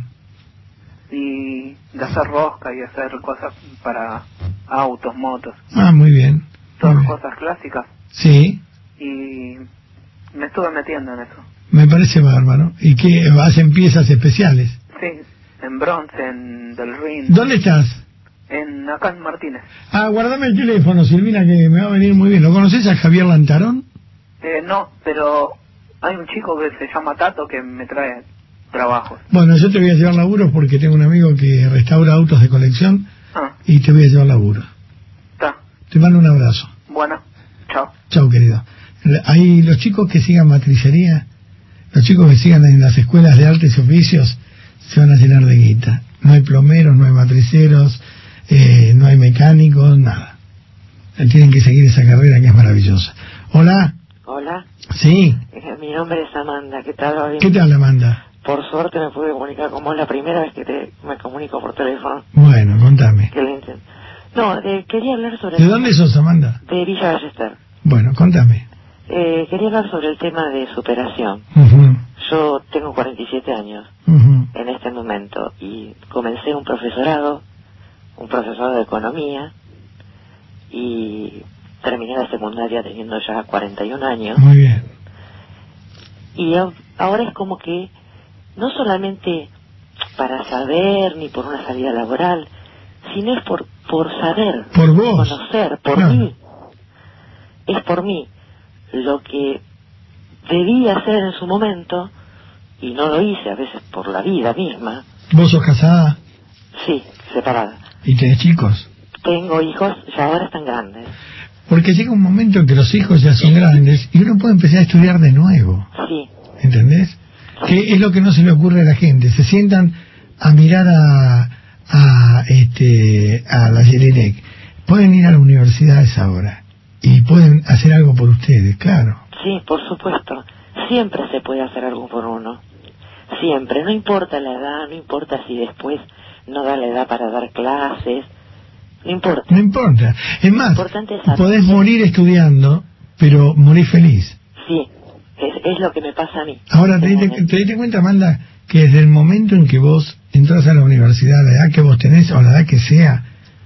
Y de hacer rosca y hacer cosas para autos, motos. Ah, muy bien. Todas Muy bien. cosas clásicas. Sí. Y me estuve metiendo en eso. Me parece bárbaro. ¿Y qué? ¿Hacen piezas especiales? Sí, en bronce, en Del Rin. ¿Dónde estás? Acá en Martínez. Ah, guardame el teléfono, Silvina, que me va a venir muy bien. ¿Lo conoces a Javier Lantarón? No, pero hay un chico que se llama Tato que me trae trabajos. Bueno, yo te voy a llevar laburos porque tengo un amigo que restaura autos de colección y te voy a llevar laburo. Está. Te mando un abrazo. Bueno, chao. Chao, querido. Hay los chicos que sigan matricería, los chicos que sigan en las escuelas de artes y oficios, se van a llenar de guita. No hay plomeros, no hay matriceros, no hay mecánicos, nada. Tienen que seguir esa carrera que es maravillosa. Hola. Hola. Sí. Mi nombre es Amanda. ¿Qué tal, Bobby? ¿Qué tal, Amanda? Por suerte me pude comunicar con vos la primera vez que me comunico por teléfono. Bueno, contame. No, quería hablar sobre... ¿De dónde sos, Amanda? De Villa Ballester. Bueno, contame. Quería hablar sobre el tema de superación. Yo tengo 47 años en este momento y comencé un profesorado de economía y terminé la secundaria teniendo ya 41 años. Muy bien. Y ahora es como que no solamente para saber ni por una salida laboral, sino es por saber, por vos, conocer, por mí. Es por mí. Lo que debía hacer en su momento y no lo hice, a veces por la vida misma. ¿Vos sos casada? Sí, separada. ¿Y tenés chicos? Tengo hijos, ya ahora están grandes. Porque llega un momento en que los hijos ya son grandes y uno puede empezar a estudiar de nuevo. Sí. ¿Entendés? Sí. Que es lo que no se le ocurre a la gente. Se sientan a mirar a la Jelinek. Pueden ir a las universidades ahora y pueden hacer algo por ustedes, claro. Sí, por supuesto. Siempre se puede hacer algo por uno. Siempre. No importa la edad, no importa si después no da la edad para dar clases. No importa. No importa. Es más, podés morir estudiando, pero morir feliz. Sí, es lo que me pasa a mí. Ahora, te diste cuenta, Amanda, que desde el momento en que vos entras a la universidad, la edad que vos tenés, o la edad que sea,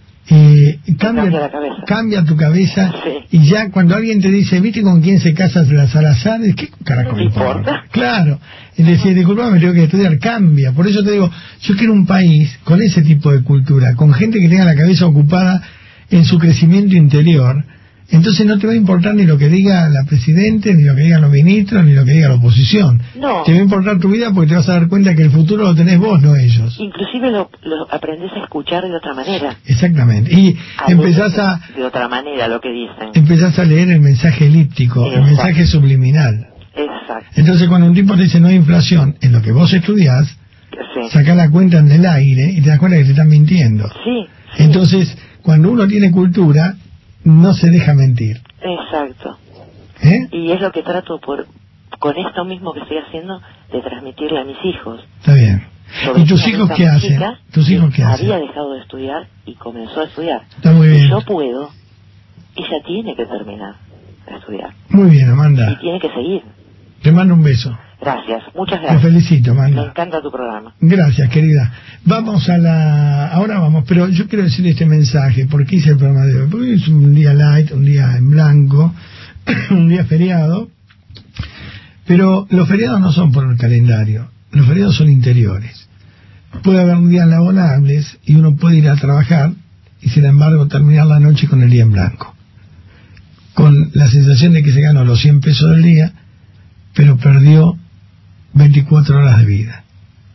cambia tu cabeza, y ya cuando alguien te dice, ¿viste con quién se casa la Salazar? ¿Qué carajo me importa? Claro, y decir, disculpame, tengo que estudiar, cambia. Por eso te digo, yo quiero un país con ese tipo de cultura, con gente que tenga la cabeza ocupada en su crecimiento interior. Entonces no te va a importar ni lo que diga la presidente, ni lo que digan los ministros, ni lo que diga la oposición. No. Te va a importar tu vida porque te vas a dar cuenta que el futuro lo tenés vos, no ellos. Inclusive lo aprendés a escuchar de otra manera. Exactamente. Y empezás a... De otra manera lo que dicen. Empezás a leer el mensaje elíptico, el mensaje subliminal. Exacto. Entonces cuando un tipo te dice no hay inflación en lo que vos estudiás, sacás la cuenta en el aire y te das cuenta que te están mintiendo. Sí. Entonces, cuando uno tiene cultura, no se deja mentir. Exacto. Y es lo que trato con esto mismo que estoy haciendo de transmitirle a mis hijos. Está bien. ¿Y tus hijos qué hacen? ¿Tus hijos qué hacen? Había dejado de estudiar y comenzó a estudiar. Está muy bien. Y yo puedo. Ella tiene que terminar de estudiar. Muy bien, Amanda. Y tiene que seguir. Te mando un beso. Gracias, muchas gracias. Te felicito, Amanda. Me encanta tu programa. Gracias, querida. Ahora vamos, pero yo quiero decir este mensaje, porque hice el programa de hoy. Porque es un día light, un día en blanco, un día feriado. Pero los feriados no son por el calendario, los feriados son interiores. Puede haber días laborables y uno puede ir a trabajar y sin embargo terminar la noche con el día en blanco. Con la sensación de que se ganó los 100 pesos del día, pero perdió 24 horas de vida.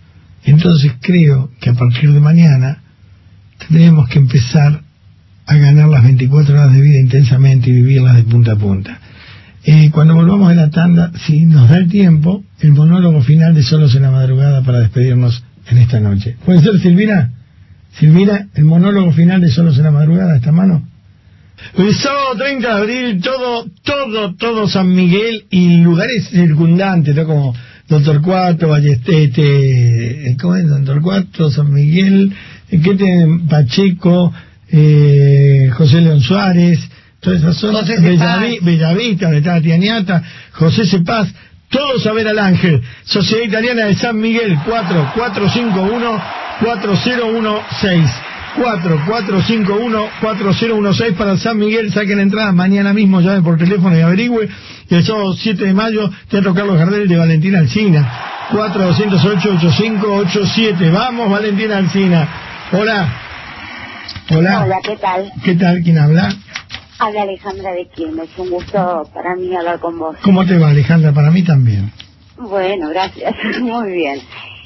Entonces creo que a partir de mañana tendremos que empezar a ganar las 24 horas de vida intensamente y vivirlas de punta a punta. Cuando volvamos de la tanda, si nos da el tiempo, el monólogo final de Solos en la Madrugada para despedirnos en esta noche. ¿Puede ser, Silvina? Silvina, el monólogo final de Solos en la Madrugada, ¿está a mano? El sábado 30 de abril, todo San Miguel y lugares circundantes, ¿no? Como Doctor Cuatro, Ballestete, ¿cómo es? Doctor Cuatro, San Miguel, Pacheco, José León Suárez, todas esas zonas, Bellavista, donde está la tía Niata, José Cepaz, todos a ver al Ángel. Sociedad Italiana de San Miguel, 4-451-4016. 4-451-4016 para San Miguel. Saquen entradas mañana mismo, llame por teléfono y averigüe. Y el sábado 7 de mayo, Teatro Carlos Gardel de Valentina Alsina, 4-208-8587. Vamos, Valentina Alsina. Hola. Hola, ¿qué tal? ¿Qué tal? ¿Quién habla? Habla Alejandra de Quilmes. Un gusto para mí hablar con vos. ¿Cómo te va, Alejandra? Para mí también. Bueno, gracias. Muy bien.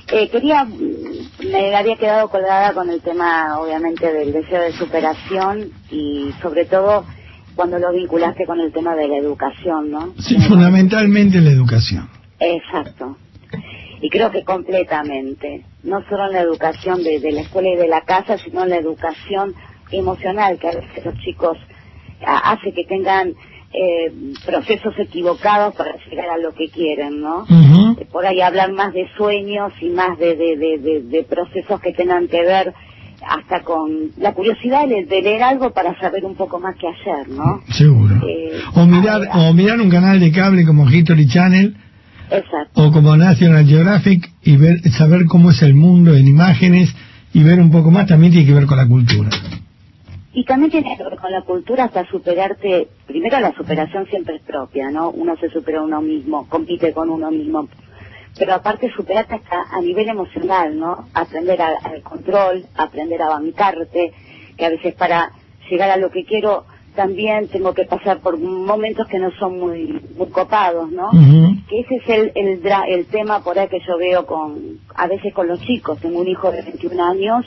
Me había quedado colgada con el tema, obviamente, del deseo de superación y, sobre todo, cuando lo vinculaste con el tema de la educación, ¿no? Sí, fundamentalmente la educación. Exacto. Y creo que completamente. No solo en la educación de la escuela y de la casa, sino en la educación emocional, que a veces los chicos hace que tengan procesos equivocados para llegar a lo que quieren, ¿no? Por ahí hablar más de sueños y más de procesos que tengan que ver hasta con la curiosidad de leer algo para saber un poco más qué hacer, ¿no? Seguro. O mirar un canal de cable como History Channel. Exacto. O como National Geographic y saber cómo es el mundo en imágenes y ver un poco más. También tiene que ver con la cultura. Y también tiene que ver con la cultura hasta superarte. Primero, la superación siempre es propia, ¿no? Uno se supera a uno mismo, compite con uno mismo. Pero aparte, superarte hasta a nivel emocional, ¿no? Aprender al control, aprender a bancarte, que a veces para llegar a lo que quiero también tengo que pasar por momentos que no son muy copados, ¿no? Que ese es el tema por ahí que yo veo a veces con los chicos. Tengo un hijo de 21 años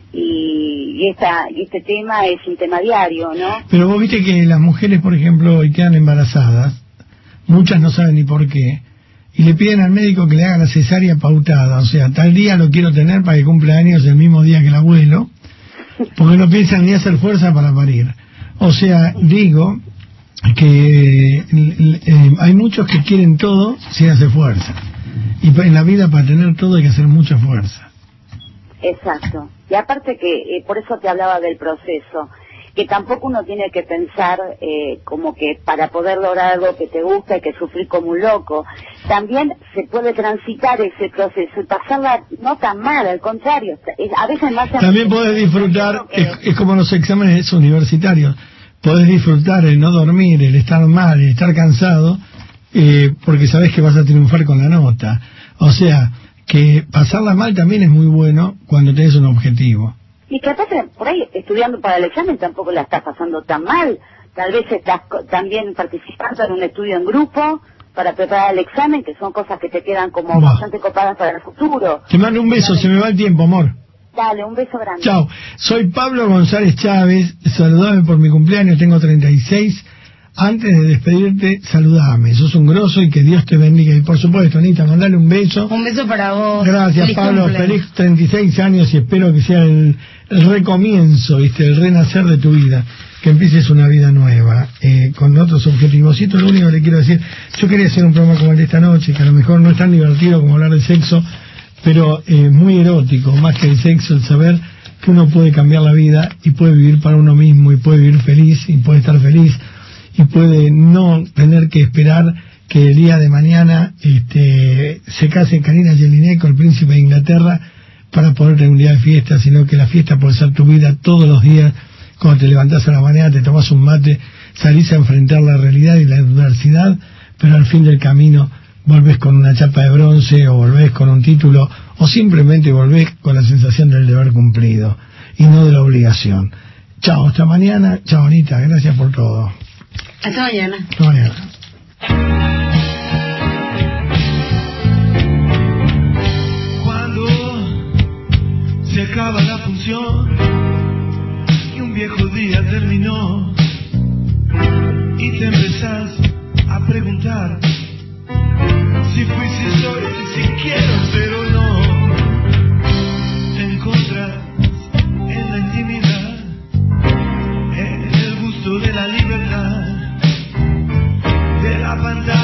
y este tema es un tema diario, ¿no? Pero vos viste que las mujeres, por ejemplo, hoy quedan embarazadas, muchas no saben ni por qué, y le piden al médico que le haga la cesárea pautada, o sea, tal día lo quiero tener para que cumpla años el mismo día que el abuelo, porque no piensan ni hacer fuerza para parir. O sea, digo que hay muchos que quieren todo sin hacer fuerza, y en la vida para tener todo hay que hacer mucha fuerza. Exacto. Y aparte que, por eso te hablaba del proceso, que tampoco uno tiene que pensar como que para poder lograr algo que te gusta hay que sufrir como un loco. También se puede transitar ese proceso y pasarla no tan mal, al contrario, a veces más... También podés disfrutar, es como los exámenes universitarios, podés disfrutar el no dormir, el estar mal, el estar cansado, porque sabés que vas a triunfar con la nota. O sea, que pasarla mal también es muy bueno cuando tenés un objetivo. Y que aparte, por ahí, estudiando para el examen tampoco la estás pasando tan mal. Tal vez estás también participando en un estudio en grupo para preparar el examen, que son cosas que te quedan como bastante copadas para el futuro. Te mando un beso, se me va el tiempo, amor. Dale, un beso grande. Chao. Soy Pablo González Chávez, saludame por mi cumpleaños, tengo 36. Antes de despedirte, saludame, sos un grosso y que Dios te bendiga. Y por supuesto, Anita, mandale un beso. Un beso para vos. Gracias, feliz Pablo, feliz 36 años y espero que sea el recomienzo, ¿viste? El renacer de tu vida, que empieces una vida nueva, con otros objetivos. Y esto es lo único que le quiero decir. Yo quería hacer un programa como el de esta noche, que a lo mejor no es tan divertido como hablar de sexo, pero muy erótico, más que el sexo, el saber que uno puede cambiar la vida y puede vivir para uno mismo y puede vivir feliz y puede estar feliz y puede no tener que esperar que el día de mañana se case Karina Jelinek con el príncipe de Inglaterra para poder tener un día de fiesta, sino que la fiesta puede ser tu vida todos los días. Cuando te levantás a la mañana, te tomas un mate, salís a enfrentar la realidad y la adversidad, pero al fin del camino volvés con una chapa de bronce o volvés con un título o simplemente volvés con la sensación del deber cumplido y no de la obligación. Chao, hasta mañana. Chao, Anita, gracias por todo. Hasta mañana. Hasta mañana. Cuando se acaba la función y un viejo día terminó y te empezás a preguntar si fui, si soy, si quiero ser o no. Te encontrás en la intimidad, en el gusto de la libertad, de la pantalla.